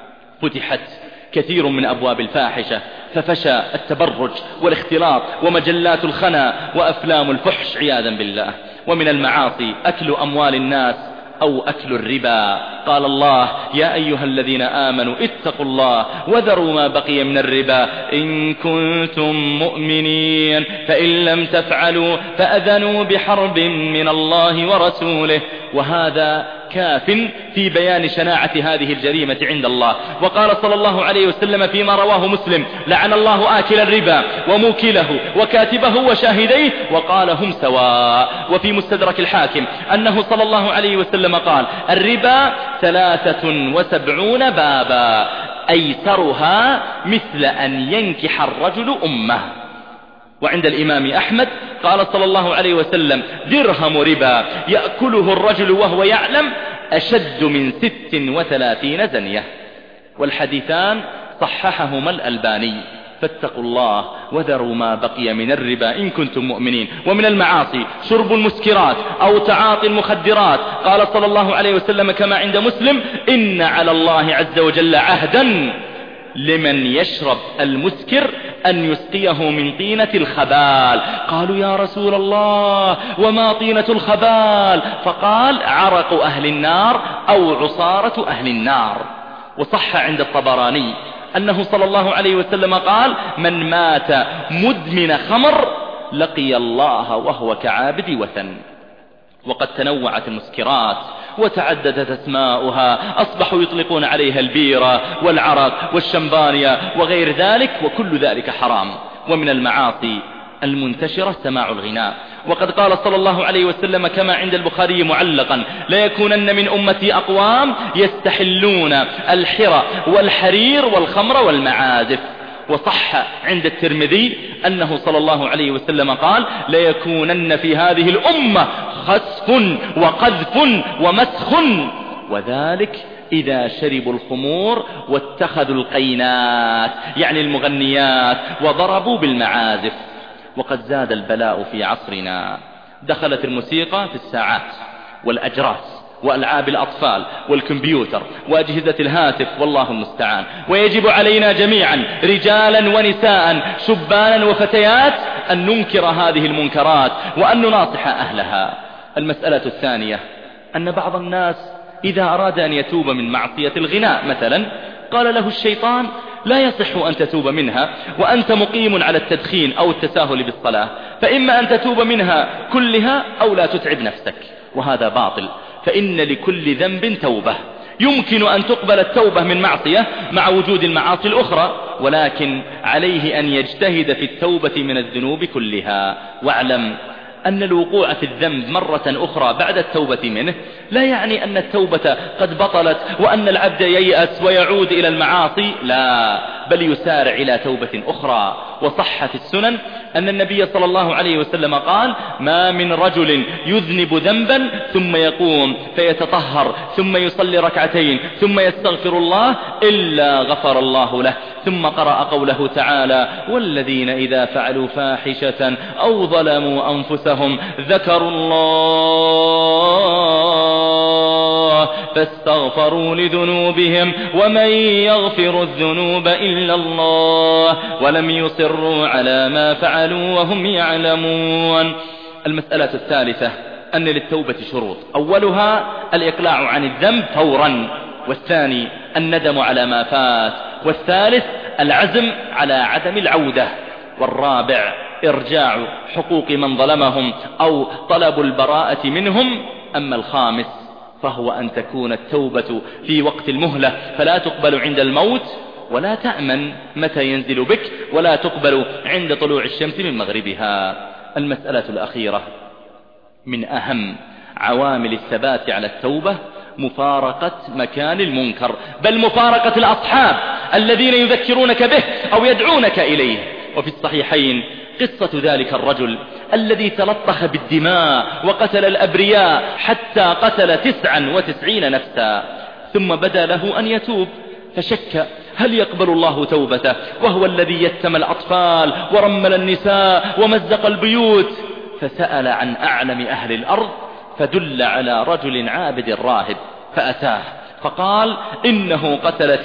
[SPEAKER 1] فتحت كثير من أبواب الفاحشة، ففشى التبرج والاختلاط ومجلات الخنا وأفلام الفحش عياذا بالله. ومن المعاصي أكل أموال الناس أو أكل الربا. قال الله يا أيها الذين آمنوا اتقوا الله وذروا ما بقي من الربا إن كنتم مؤمنين فإن لم تفعلوا فأذنوا بحرب من الله ورسوله. وهذا كاف في بيان شناعة هذه الجريمة عند الله. وقال صلى الله عليه وسلم فيما رواه مسلم لعن الله آكل الربا وموكله وكاتبه وشاهديه وقال هم سواء. وفي مستدرك الحاكم أنه صلى الله عليه وسلم قال الربا 73 بابا أيسرها مثل أن ينكح الرجل أمه. وعند الإمام أحمد قال صلى الله عليه وسلم درهم ربا يأكله الرجل وهو يعلم أشد من 36 زنية. والحديثان صححهما الألباني. فاتقوا الله وذروا ما بقي من الربا إن كنتم مؤمنين. ومن المعاصي شرب المسكرات أو تعاطي المخدرات. قال صلى الله عليه وسلم كما عند مسلم إن على الله عز وجل عهدا لمن يشرب المسكر أن يسقيه من طينة الخبال. قالوا يا رسول الله وما طينة الخبال؟ فقال عرق أهل النار أو عصارة أهل النار. وصح عند الطبراني أنه صلى الله عليه وسلم قال من مات مدمن خمر لقي الله وهو كعابد وثن. وقد تنوعت المسكرات وتعددت أسماؤها، أصبحوا يطلقون عليها البيرة والعرق والشمبانيا وغير ذلك، وكل ذلك حرام. ومن المعاصي المنتشرة سماع الغناء. وقد قال صلى الله عليه وسلم كما عند البخاري معلقا لا يكونن من أمتي أقوام يستحلون الحرى والحرير والخمر والمعازف. وصح عند الترمذي أنه صلى الله عليه وسلم قال: ليكونن في هذه الأمة خسف وقذف ومسخ، وذلك إذا شربوا الخمور واتخذوا القينات، يعني المغنيات، وضربوا بالمعازف. وقد زاد البلاء في عصرنا، دخلت الموسيقى في الساعات والأجراس وألعاب الأطفال والكمبيوتر وأجهزة الهاتف، والله المستعان. ويجب علينا جميعا رجالا ونساء شبانا وفتيات أن ننكر هذه المنكرات وأن نناصح أهلها. المسألة الثانية أن بعض الناس إذا أراد أن يتوب من معصية الغناء مثلا، قال له الشيطان: لا يصح أن تتوب منها وأنت مقيم على التدخين أو التساهل بالصلاة، فإما أن تتوب منها كلها أو لا تتعب نفسك. وهذا باطل، فإن لكل ذنب توبة. يمكن أن تقبل التوبة من معصية مع وجود المعاصي الأخرى، ولكن عليه أن يجتهد في التوبة من الذنوب كلها. واعلم أن الوقوع في الذنب مرة أخرى بعد التوبة منه لا يعني أن التوبة قد بطلت وأن العبد ييأس ويعود إلى المعاصي، لا، بل يسارع إلى توبة أخرى. وصح في السنن أن النبي صلى الله عليه وسلم قال: ما من رجل يذنب ذنبا ثم يقوم فيتطهر ثم يصلي ركعتين ثم يستغفر الله إلا غفر الله له. ثم قرأ قوله تعالى: والذين إذا فعلوا فاحشة أو ظلموا أنفسهم ذكروا الله فاستغفروا لذنوبهم ومن يغفر الذنوب إلا الله ولم يصروا على ما فعلوا وهم يعلمون. المسألة الثالثة أن للتوبة شروط، أولها الإقلاع عن الذنب فورا، والثاني الندم على ما فات، والثالث العزم على عدم العودة، والرابع إرجاع حقوق من ظلمهم أو طلب البراءة منهم. أما الخامس فهو أن تكون التوبة في وقت المهلة، فلا تقبل عند الموت ولا تأمن متى ينزل بك، ولا تقبل عند طلوع الشمس من مغربها. المسألة الأخيرة من أهم عوامل الثبات على التوبة مفارقة مكان المنكر، بل مفارقة الأصحاب الذين يذكرونك به أو يدعونك إليه. وفي الصحيحين قصة ذلك الرجل الذي تلطخ بالدماء وقتل الأبرياء حتى قتل 99 نفسا، ثم بدا له أن يتوب، فشك هل يقبل الله توبته وهو الذي يتم الأطفال ورمل النساء ومزق البيوت، فسأل عن أعلم أهل الأرض فدل على رجل عابد راهب، فأتاه فقال: إنه قتل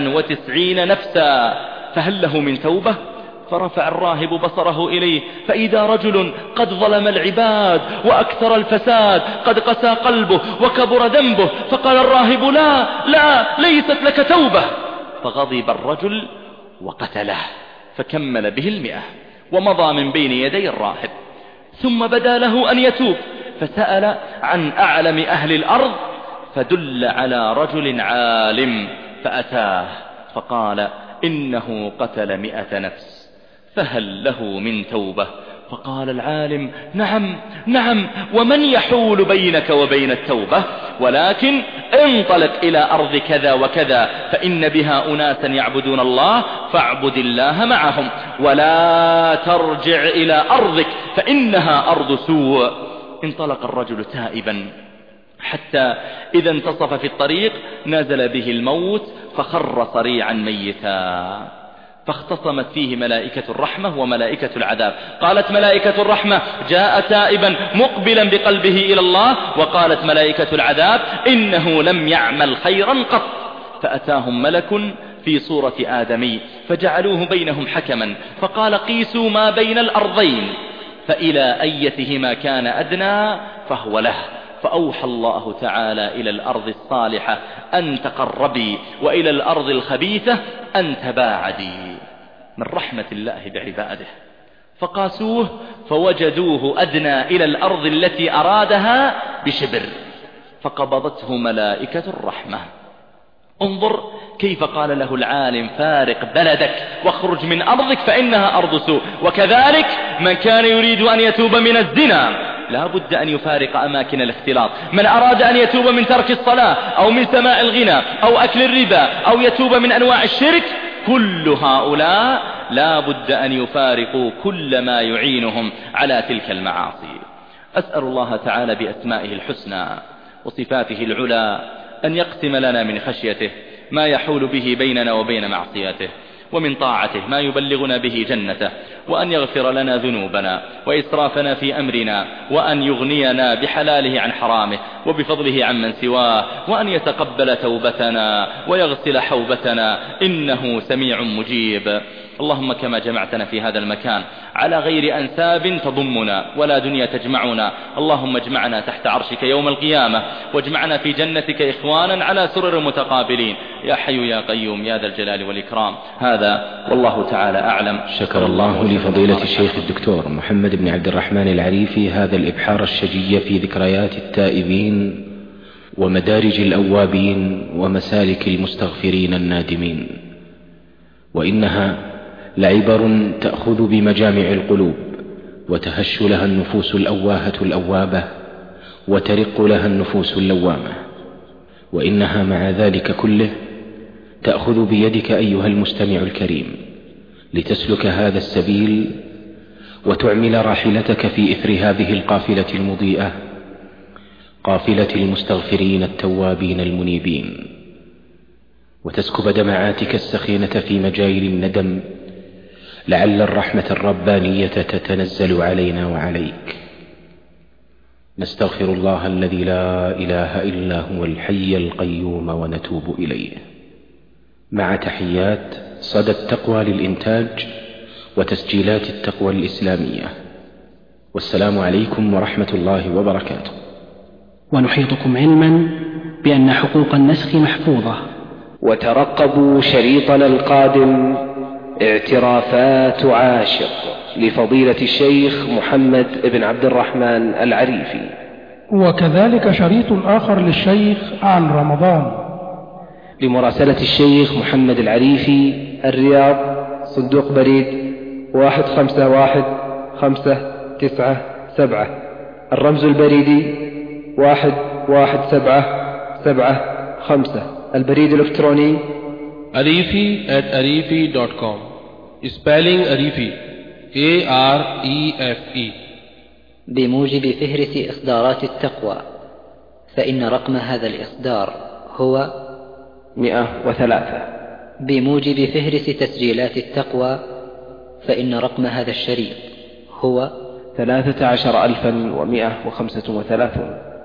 [SPEAKER 1] 99 نفسا، فهل له من توبة؟ فرفع الراهب بصره إليه فإذا رجل قد ظلم العباد وأكثر الفساد، قد قسى قلبه وكبر ذنبه. فقال الراهب: لا لا، ليست لك توبة. فغضب الرجل وقتله، فكمل به 100 ومضى من بين يدي الراهب. ثم بدا له أن يتوب، فسأل عن أعلم أهل الأرض فدل على رجل عالم، فأتاه فقال: إنه قتل 100 نفس، فهل له من توبة؟ فقال العالم: نعم نعم، ومن يحول بينك وبين التوبة؟ ولكن انطلق إلى أرض كذا وكذا فإن بها أناسا يعبدون الله فاعبد الله معهم، ولا ترجع إلى أرضك فإنها أرض سوء. انطلق الرجل تائبا حتى إذا انتصف في الطريق نزل به الموت فخر صريعا ميتا، فاختصمت فيه ملائكة الرحمة وملائكة العذاب. قالت ملائكة الرحمة: جاء تائبا مقبلا بقلبه إلى الله، وقالت ملائكة العذاب: إنه لم يعمل خيرا قط. فأتاهم ملك في صورة آدمي فجعلوه بينهم حكما، فقال: قيسوا ما بين الأرضين فإلى أيتهما كان أدنى فهو له. فأوحى الله تعالى إلى الأرض الصالحة أن تقربي، وإلى الأرض الخبيثة أن تباعدي، من رحمة الله بعباده. فقاسوه فوجدوه أدنى إلى الأرض التي أرادها بشبر، فقبضته ملائكة الرحمة. انظر كيف قال له العالم: فارق بلدك واخرج من أرضك فإنها أرض سوء. وكذلك من كان يريد أن يتوب من الزنا لا بد أن يفارق أماكن الاختلاط. من أراد أن يتوب من ترك الصلاة أو من سماع الغنى أو أكل الربا أو يتوب من أنواع الشرك، كل هؤلاء لا بد أن يفارقوا كل ما يعينهم على تلك المعاصي. أسأل الله تعالى بأسمائه الحسنى وصفاته العلى أن يقسم لنا من خشيته ما يحول به بيننا وبين معصيته، ومن طاعته ما يبلغنا به جنته، وأن يغفر لنا ذنوبنا وإسرافنا في أمرنا، وأن يغنينا بحلاله عن حرامه وبفضله عمن سواه، وأن يتقبل توبتنا ويغسل حوبتنا إنه سميع مجيب. اللهم كما جمعتنا في هذا المكان على غير أنساب تضمنا ولا دنيا تجمعنا، اللهم اجمعنا تحت عرشك يوم القيامة، واجمعنا في جنتك إخوانا على سرر متقابلين يا حي يا قيوم يا ذا الجلال والإكرام. هذا والله تعالى أعلم.
[SPEAKER 7] شكر الله لفضيلة الشيخ الدكتور محمد بن عبد الرحمن العريفي هذا الإبحار الشجي في ذكريات التائبين ومدارج الأوابين ومسالك المستغفرين النادمين، وإنها لعبر تأخذ بمجامع القلوب وتهش لها النفوس الأواهة الأوابة وترق لها النفوس اللوامة، وإنها مع ذلك كله تأخذ بيدك أيها المستمع الكريم لتسلك هذا السبيل وتعمل راحلتك في إثر هذه القافلة المضيئة، قافلة المستغفرين التوابين المنيبين، وتسكب دمعاتك السخينة في مجاري الندم لعل الرحمة الربانية تتنزل علينا وعليك. نستغفر الله الذي لا إله إلا هو الحي القيوم ونتوب إليه. مع تحيات صدى التقوى للإنتاج وتسجيلات التقوى الإسلامية، والسلام عليكم ورحمة الله وبركاته.
[SPEAKER 8] ونحيطكم علما بأن حقوق النسخ محفوظة.
[SPEAKER 9] وترقبوا شريطنا القادم اعترافات عاشق لفضيلة الشيخ محمد بن عبد الرحمن العريفي،
[SPEAKER 10] وكذلك شريط آخر للشيخ عن رمضان.
[SPEAKER 9] لمراسلة الشيخ محمد العريفي، الرياض، صندوق بريد 151597، الرمز البريدي 11775، البريد الإلكتروني
[SPEAKER 11] arifi@arifi.com. spelling arifi AREFE.
[SPEAKER 12] بموجب فهرس إصدارات التقوى، فإن رقم هذا الإصدار هو
[SPEAKER 9] 103.
[SPEAKER 12] بموجب فهرس تسجيلات التقوى، فإن رقم هذا الشريط هو
[SPEAKER 9] 13135.